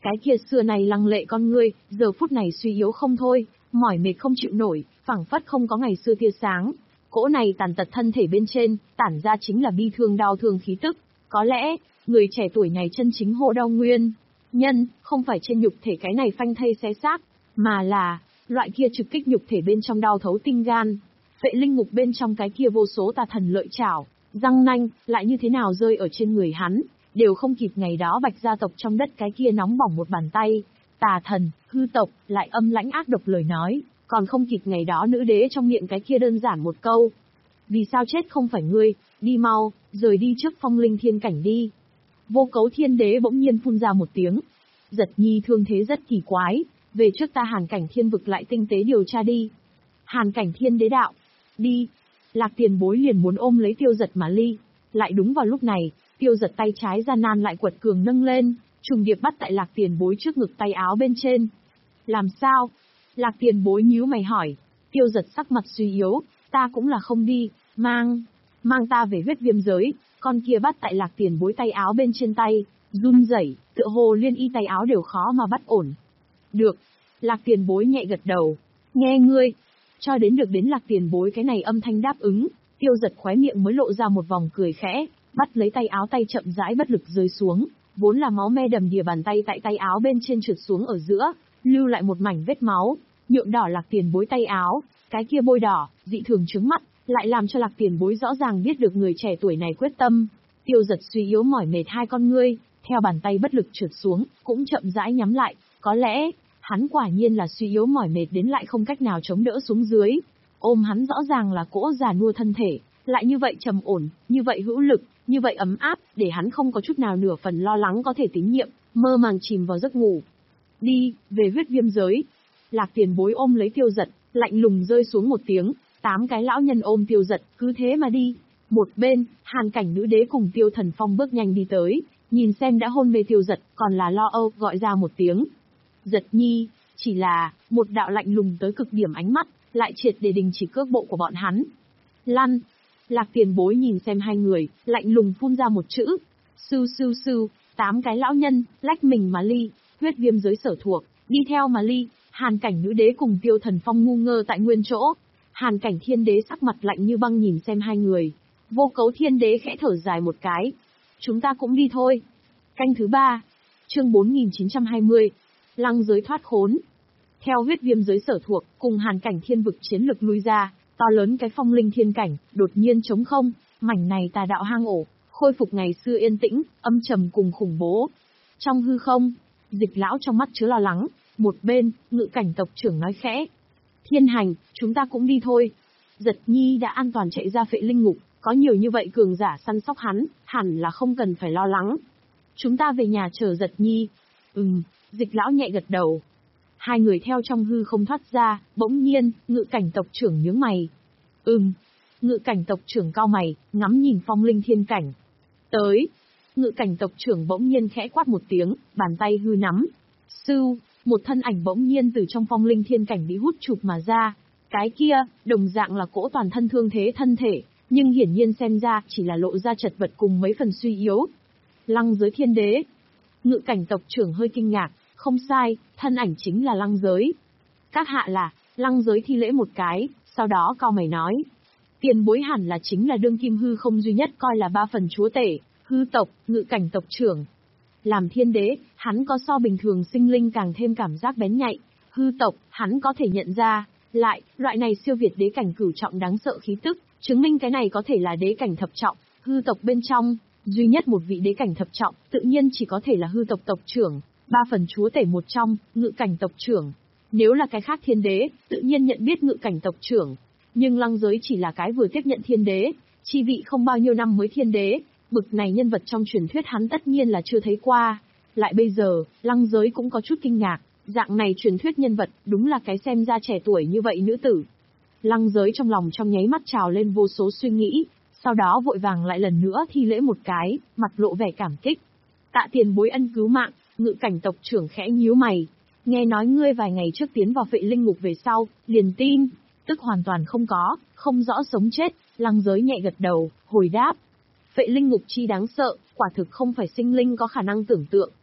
Speaker 1: Cái kia xưa này lăng lệ con ngươi, giờ phút này suy yếu không thôi, mỏi mệt không chịu nổi, phảng phất không có ngày xưa tia sáng. Cỗ này tàn tật thân thể bên trên, tản ra chính là bi thương đau thương khí tức. Có lẽ, người trẻ tuổi này chân chính hộ đau nguyên nhân, không phải trên nhục thể cái này phanh thây xé xác, mà là loại kia trực kích nhục thể bên trong đau thấu tinh gan. Vệ linh ngục bên trong cái kia vô số tà thần lợi chảo, răng nanh, lại như thế nào rơi ở trên người hắn, đều không kịp ngày đó Bạch gia tộc trong đất cái kia nóng bỏng một bàn tay. Tà thần, hư tộc, lại âm lãnh ác độc lời nói, còn không kịp ngày đó nữ đế trong miệng cái kia đơn giản một câu. Vì sao chết không phải ngươi, đi mau, rời đi trước phong linh thiên cảnh đi. Vô Cấu Thiên Đế bỗng nhiên phun ra một tiếng. Giật Nhi thương thế rất kỳ quái, về trước ta Hàn Cảnh Thiên vực lại tinh tế điều tra đi. Hàn Cảnh Thiên Đế đạo, đi. Lạc Tiền Bối liền muốn ôm lấy Tiêu Giật mà ly. Lại đúng vào lúc này, Tiêu Giật tay trái gian nan lại quật cường nâng lên, trùng điệp bắt tại Lạc Tiền Bối trước ngực tay áo bên trên. Làm sao? Lạc Tiền Bối nhíu mày hỏi. Tiêu Giật sắc mặt suy yếu, ta cũng là không đi, mang, mang ta về huyết viêm giới. Con kia bắt tại Lạc Tiền Bối tay áo bên trên tay, run rẩy, tựa hồ liên y tay áo đều khó mà bắt ổn. Được. Lạc Tiền Bối nhẹ gật đầu. Nghe ngươi. Cho đến được đến Lạc Tiền Bối cái này âm thanh đáp ứng, Tiêu Giật khóe miệng mới lộ ra một vòng cười khẽ, bắt lấy tay áo tay chậm rãi bất lực rơi xuống, vốn là máu me đầm đìa bàn tay tại tay áo bên trên trượt xuống ở giữa, lưu lại một mảnh vết máu, nhuộm đỏ Lạc Tiền Bối tay áo, cái kia bôi đỏ, dị thường trướng mắt, lại làm cho Lạc Tiền Bối rõ ràng biết được người trẻ tuổi này quyết tâm. Tiêu Giật suy yếu mỏi mệt hai con ngươi, theo bàn tay bất lực trượt xuống, cũng chậm rãi nhắm lại, có lẽ, hắn quả nhiên là suy yếu mỏi mệt đến lại không cách nào chống đỡ xuống dưới. Ôm hắn rõ ràng là cỗ già nua thân thể, lại như vậy trầm ổn, như vậy hữu lực, như vậy ấm áp, để hắn không có chút nào nửa phần lo lắng có thể tín nhiệm, mơ màng chìm vào giấc ngủ. Đi, về huyết viêm giới. Lạc Tiền Bối ôm lấy Tiêu Giật, lạnh lùng rơi xuống một tiếng, tám cái lão nhân ôm Tiêu Giật, cứ thế mà đi. Một bên, Hàn Cảnh Nữ Đế cùng Tiêu Thần Phong bước nhanh đi tới, nhìn xem đã hôn mê Tiêu Giật, còn là lo âu, gọi ra một tiếng. Giật Nhi, chỉ là, một đạo lạnh lùng tới cực điểm ánh mắt, lại triệt để đình chỉ cước bộ của bọn hắn. Lăn. Lạc Tiền Bối nhìn xem hai người, lạnh lùng phun ra một chữ. Sưu sưu sưu, tám cái lão nhân, lách mình mà ly, huyết viêm giới sở thuộc, đi theo mà ly. Hàn Cảnh Nữ Đế cùng Tiêu Thần Phong ngu ngơ tại nguyên chỗ. Hàn Cảnh Thiên Đế sắc mặt lạnh như băng nhìn xem hai người. Vô Cấu Thiên Đế khẽ thở dài một cái. Chúng ta cũng đi thôi. Canh thứ ba. Chương bốn nghìn chín trăm hai mươi. Lăng giới thoát khốn. Theo huyết viêm giới sở thuộc, cùng Hàn Cảnh Thiên vực chiến lực lui ra, to lớn cái phong linh thiên cảnh, đột nhiên trống không, mảnh này tà đạo hang ổ, khôi phục ngày xưa yên tĩnh, âm trầm cùng khủng bố. Trong hư không, Dịch lão trong mắt chứa lo lắng, một bên, Ngự Cảnh tộc trưởng nói khẽ. Thiên Hành, chúng ta cũng đi thôi. Giật Nhi đã an toàn chạy ra Phệ Linh Ngục, có nhiều như vậy cường giả săn sóc hắn, hẳn là không cần phải lo lắng. Chúng ta về nhà chờ Giật Nhi. Ừm, Dịch lão nhẹ gật đầu. Hai người theo trong hư không thoát ra, bỗng nhiên, Ngự Cảnh tộc trưởng nhướng mày. Ừm, Ngự Cảnh tộc trưởng cao mày, ngắm nhìn phong linh thiên cảnh. Tới, Ngự Cảnh tộc trưởng bỗng nhiên khẽ quát một tiếng, bàn tay hư nắm. Sưu, một thân ảnh bỗng nhiên từ trong phong linh thiên cảnh bị hút chụp mà ra. Cái kia, đồng dạng là cỗ toàn thân thương thế thân thể, nhưng hiển nhiên xem ra chỉ là lộ ra chật vật cùng mấy phần suy yếu. Lăng giới thiên đế. Ngự Cảnh tộc trưởng hơi kinh ngạc, không sai, thân ảnh chính là lăng giới. Các hạ là, lăng giới thi lễ một cái, sau đó cao mày nói. Tiền bối hẳn là chính là đương kim hư không duy nhất coi là ba phần chúa tể, hư tộc, Ngự Cảnh tộc trưởng. Làm thiên đế, hắn có so bình thường sinh linh càng thêm cảm giác bén nhạy, hư tộc, hắn có thể nhận ra, lại, loại này siêu việt đế cảnh cửu trọng đáng sợ khí tức, chứng minh cái này có thể là đế cảnh thập trọng, hư tộc bên trong, duy nhất một vị đế cảnh thập trọng, tự nhiên chỉ có thể là hư tộc tộc trưởng, ba phần chúa tể một trong, Ngự Cảnh tộc trưởng. Nếu là cái khác thiên đế, tự nhiên nhận biết Ngự Cảnh tộc trưởng, nhưng lăng giới chỉ là cái vừa tiếp nhận thiên đế, chi vị không bao nhiêu năm mới thiên đế, bực này nhân vật trong truyền thuyết hắn tất nhiên là chưa thấy qua. Lại bây giờ, lăng giới cũng có chút kinh ngạc, dạng này truyền thuyết nhân vật, đúng là cái xem ra trẻ tuổi như vậy nữ tử. Lăng giới trong lòng trong nháy mắt trào lên vô số suy nghĩ, sau đó vội vàng lại lần nữa thi lễ một cái, mặt lộ vẻ cảm kích. Tạ tiền bối ân cứu mạng. Ngự Cảnh tộc trưởng khẽ nhíu mày. Nghe nói ngươi vài ngày trước tiến vào Phệ Linh Ngục về sau, liền tin, tức hoàn toàn không có, không rõ sống chết. Lăng giới nhẹ gật đầu, hồi đáp. Phệ Linh Ngục chi đáng sợ, quả thực không phải sinh linh có khả năng tưởng tượng.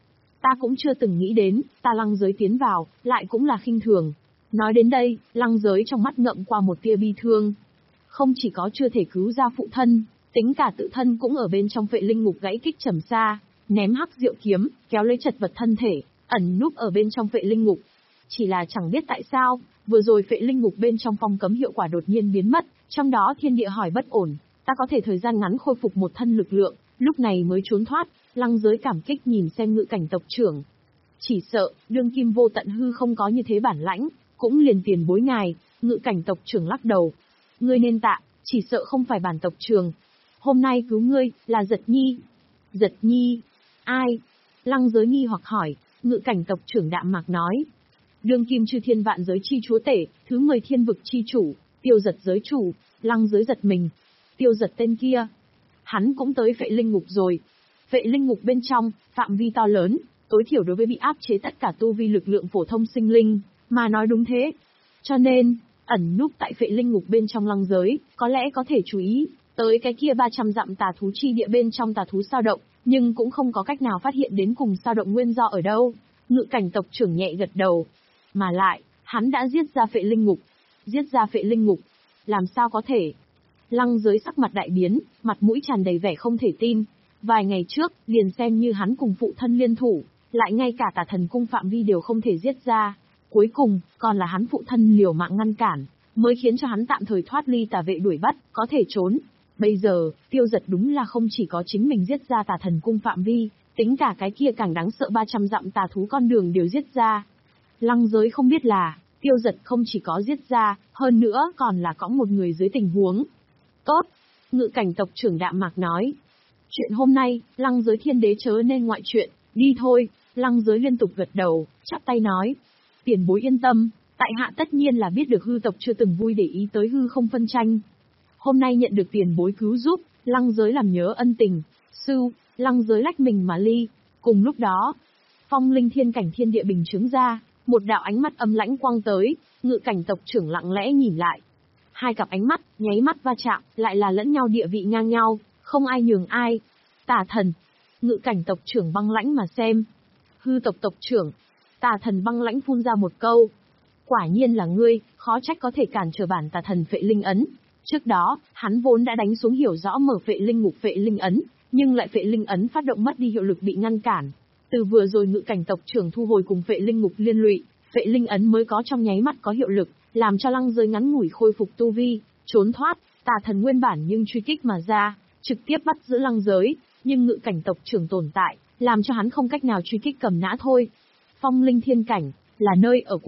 Speaker 1: Ta cũng chưa từng nghĩ đến, ta lăng giới tiến vào, lại cũng là khinh thường. Nói đến đây, lăng giới trong mắt ngậm qua một tia bi thương. Không chỉ có chưa thể cứu ra phụ thân, tính cả tự thân cũng ở bên trong Phệ Linh Ngục gãy kích trầm xa, ném hắc diệu kiếm, kéo lấy chật vật thân thể, ẩn núp ở bên trong Phệ Linh Ngục. Chỉ là chẳng biết tại sao, vừa rồi Phệ Linh Ngục bên trong phong cấm hiệu quả đột nhiên biến mất, trong đó thiên địa hỏi bất ổn, ta có thể thời gian ngắn khôi phục một thân lực lượng, lúc này mới trốn thoát. Lăng giới cảm kích nhìn xem Ngự Cảnh tộc trưởng. Chỉ sợ, đương kim vô tận hư không có như thế bản lãnh, cũng liền tiền bối ngài. Ngự Cảnh tộc trưởng lắc đầu. Ngươi nên tạ, chỉ sợ không phải bản tộc trưởng. Hôm nay cứu ngươi, là Giật Nhi. Giật Nhi? Ai? Lăng giới nghi hoặc hỏi. Ngự Cảnh tộc trưởng đạm mạc nói. Đương kim chư thiên vạn giới chi chúa tể, thứ mười thiên vực chi chủ, Tiêu Giật giới chủ. Lăng giới giật mình. Tiêu Giật tên kia, hắn cũng tới Phệ Linh Ngục rồi. Phệ Linh Ngục bên trong, phạm vi to lớn, tối thiểu đối với bị áp chế tất cả tu vi lực lượng phổ thông sinh linh, mà nói đúng thế. Cho nên, ẩn núp tại Phệ Linh Ngục bên trong lăng giới, có lẽ có thể chú ý tới cái kia ba trăm dặm tà thú chi địa bên trong tà thú sao động, nhưng cũng không có cách nào phát hiện đến cùng sao động nguyên do ở đâu. Ngự Cảnh tộc trưởng nhẹ gật đầu. Mà lại, hắn đã giết ra Phệ Linh Ngục. Giết ra Phệ Linh Ngục? Làm sao có thể? Lăng giới sắc mặt đại biến, mặt mũi tràn đầy vẻ không thể tin. Vài ngày trước, liền xem như hắn cùng phụ thân liên thủ, lại ngay cả tà thần cung phạm vi đều không thể giết ra. Cuối cùng, còn là hắn phụ thân liều mạng ngăn cản, mới khiến cho hắn tạm thời thoát ly tà vệ đuổi bắt, có thể trốn. Bây giờ, Tiêu Giật đúng là không chỉ có chính mình giết ra tà thần cung phạm vi, tính cả cái kia càng đáng sợ ba trăm dặm tà thú con đường đều giết ra. Lăng giới không biết là, Tiêu Giật không chỉ có giết ra, hơn nữa còn là có một người dưới tình huống. Tốt, Ngự Cảnh tộc trưởng đạm mạc nói. Chuyện hôm nay, lăng giới thiên đế chớ nên ngoại chuyện, đi thôi. Lăng giới liên tục gật đầu, chắp tay nói. Tiền bối yên tâm, tại hạ tất nhiên là biết được hư tộc chưa từng vui để ý tới hư không phân tranh. Hôm nay nhận được tiền bối cứu giúp, lăng giới làm nhớ ân tình. Sư, lăng giới lách mình mà ly. Cùng lúc đó, phong linh thiên cảnh thiên địa bình chứng ra, một đạo ánh mắt âm lãnh quang tới. Ngự Cảnh tộc trưởng lặng lẽ nhìn lại. Hai cặp ánh mắt, nháy mắt va chạm, lại là lẫn nhau địa vị ngang nhau, không ai nhường ai. Tà thần. Ngự Cảnh tộc trưởng băng lãnh mà xem. Hư tộc tộc trưởng. Tà thần băng lãnh phun ra một câu. Quả nhiên là ngươi, khó trách có thể cản trở bản tà thần Phệ Linh ấn. Trước đó, hắn vốn đã đánh xuống hiểu rõ mở Phệ Linh Ngục Phệ Linh ấn, nhưng lại Phệ Linh ấn phát động mất đi hiệu lực bị ngăn cản. Từ vừa rồi Ngự Cảnh tộc trưởng thu hồi cùng Phệ Linh Ngục liên lụy, Phệ Linh ấn mới có trong nháy mắt có hiệu lực, làm cho lăng giới ngắn ngủi khôi phục tu vi, trốn thoát. Tà thần nguyên bản nhưng truy kích mà ra, trực tiếp bắt giữ lăng giới, nhưng Ngự Cảnh tộc trưởng tồn tại, làm cho hắn không cách nào truy kích cầm nã thôi. Phong linh thiên cảnh, là nơi ở của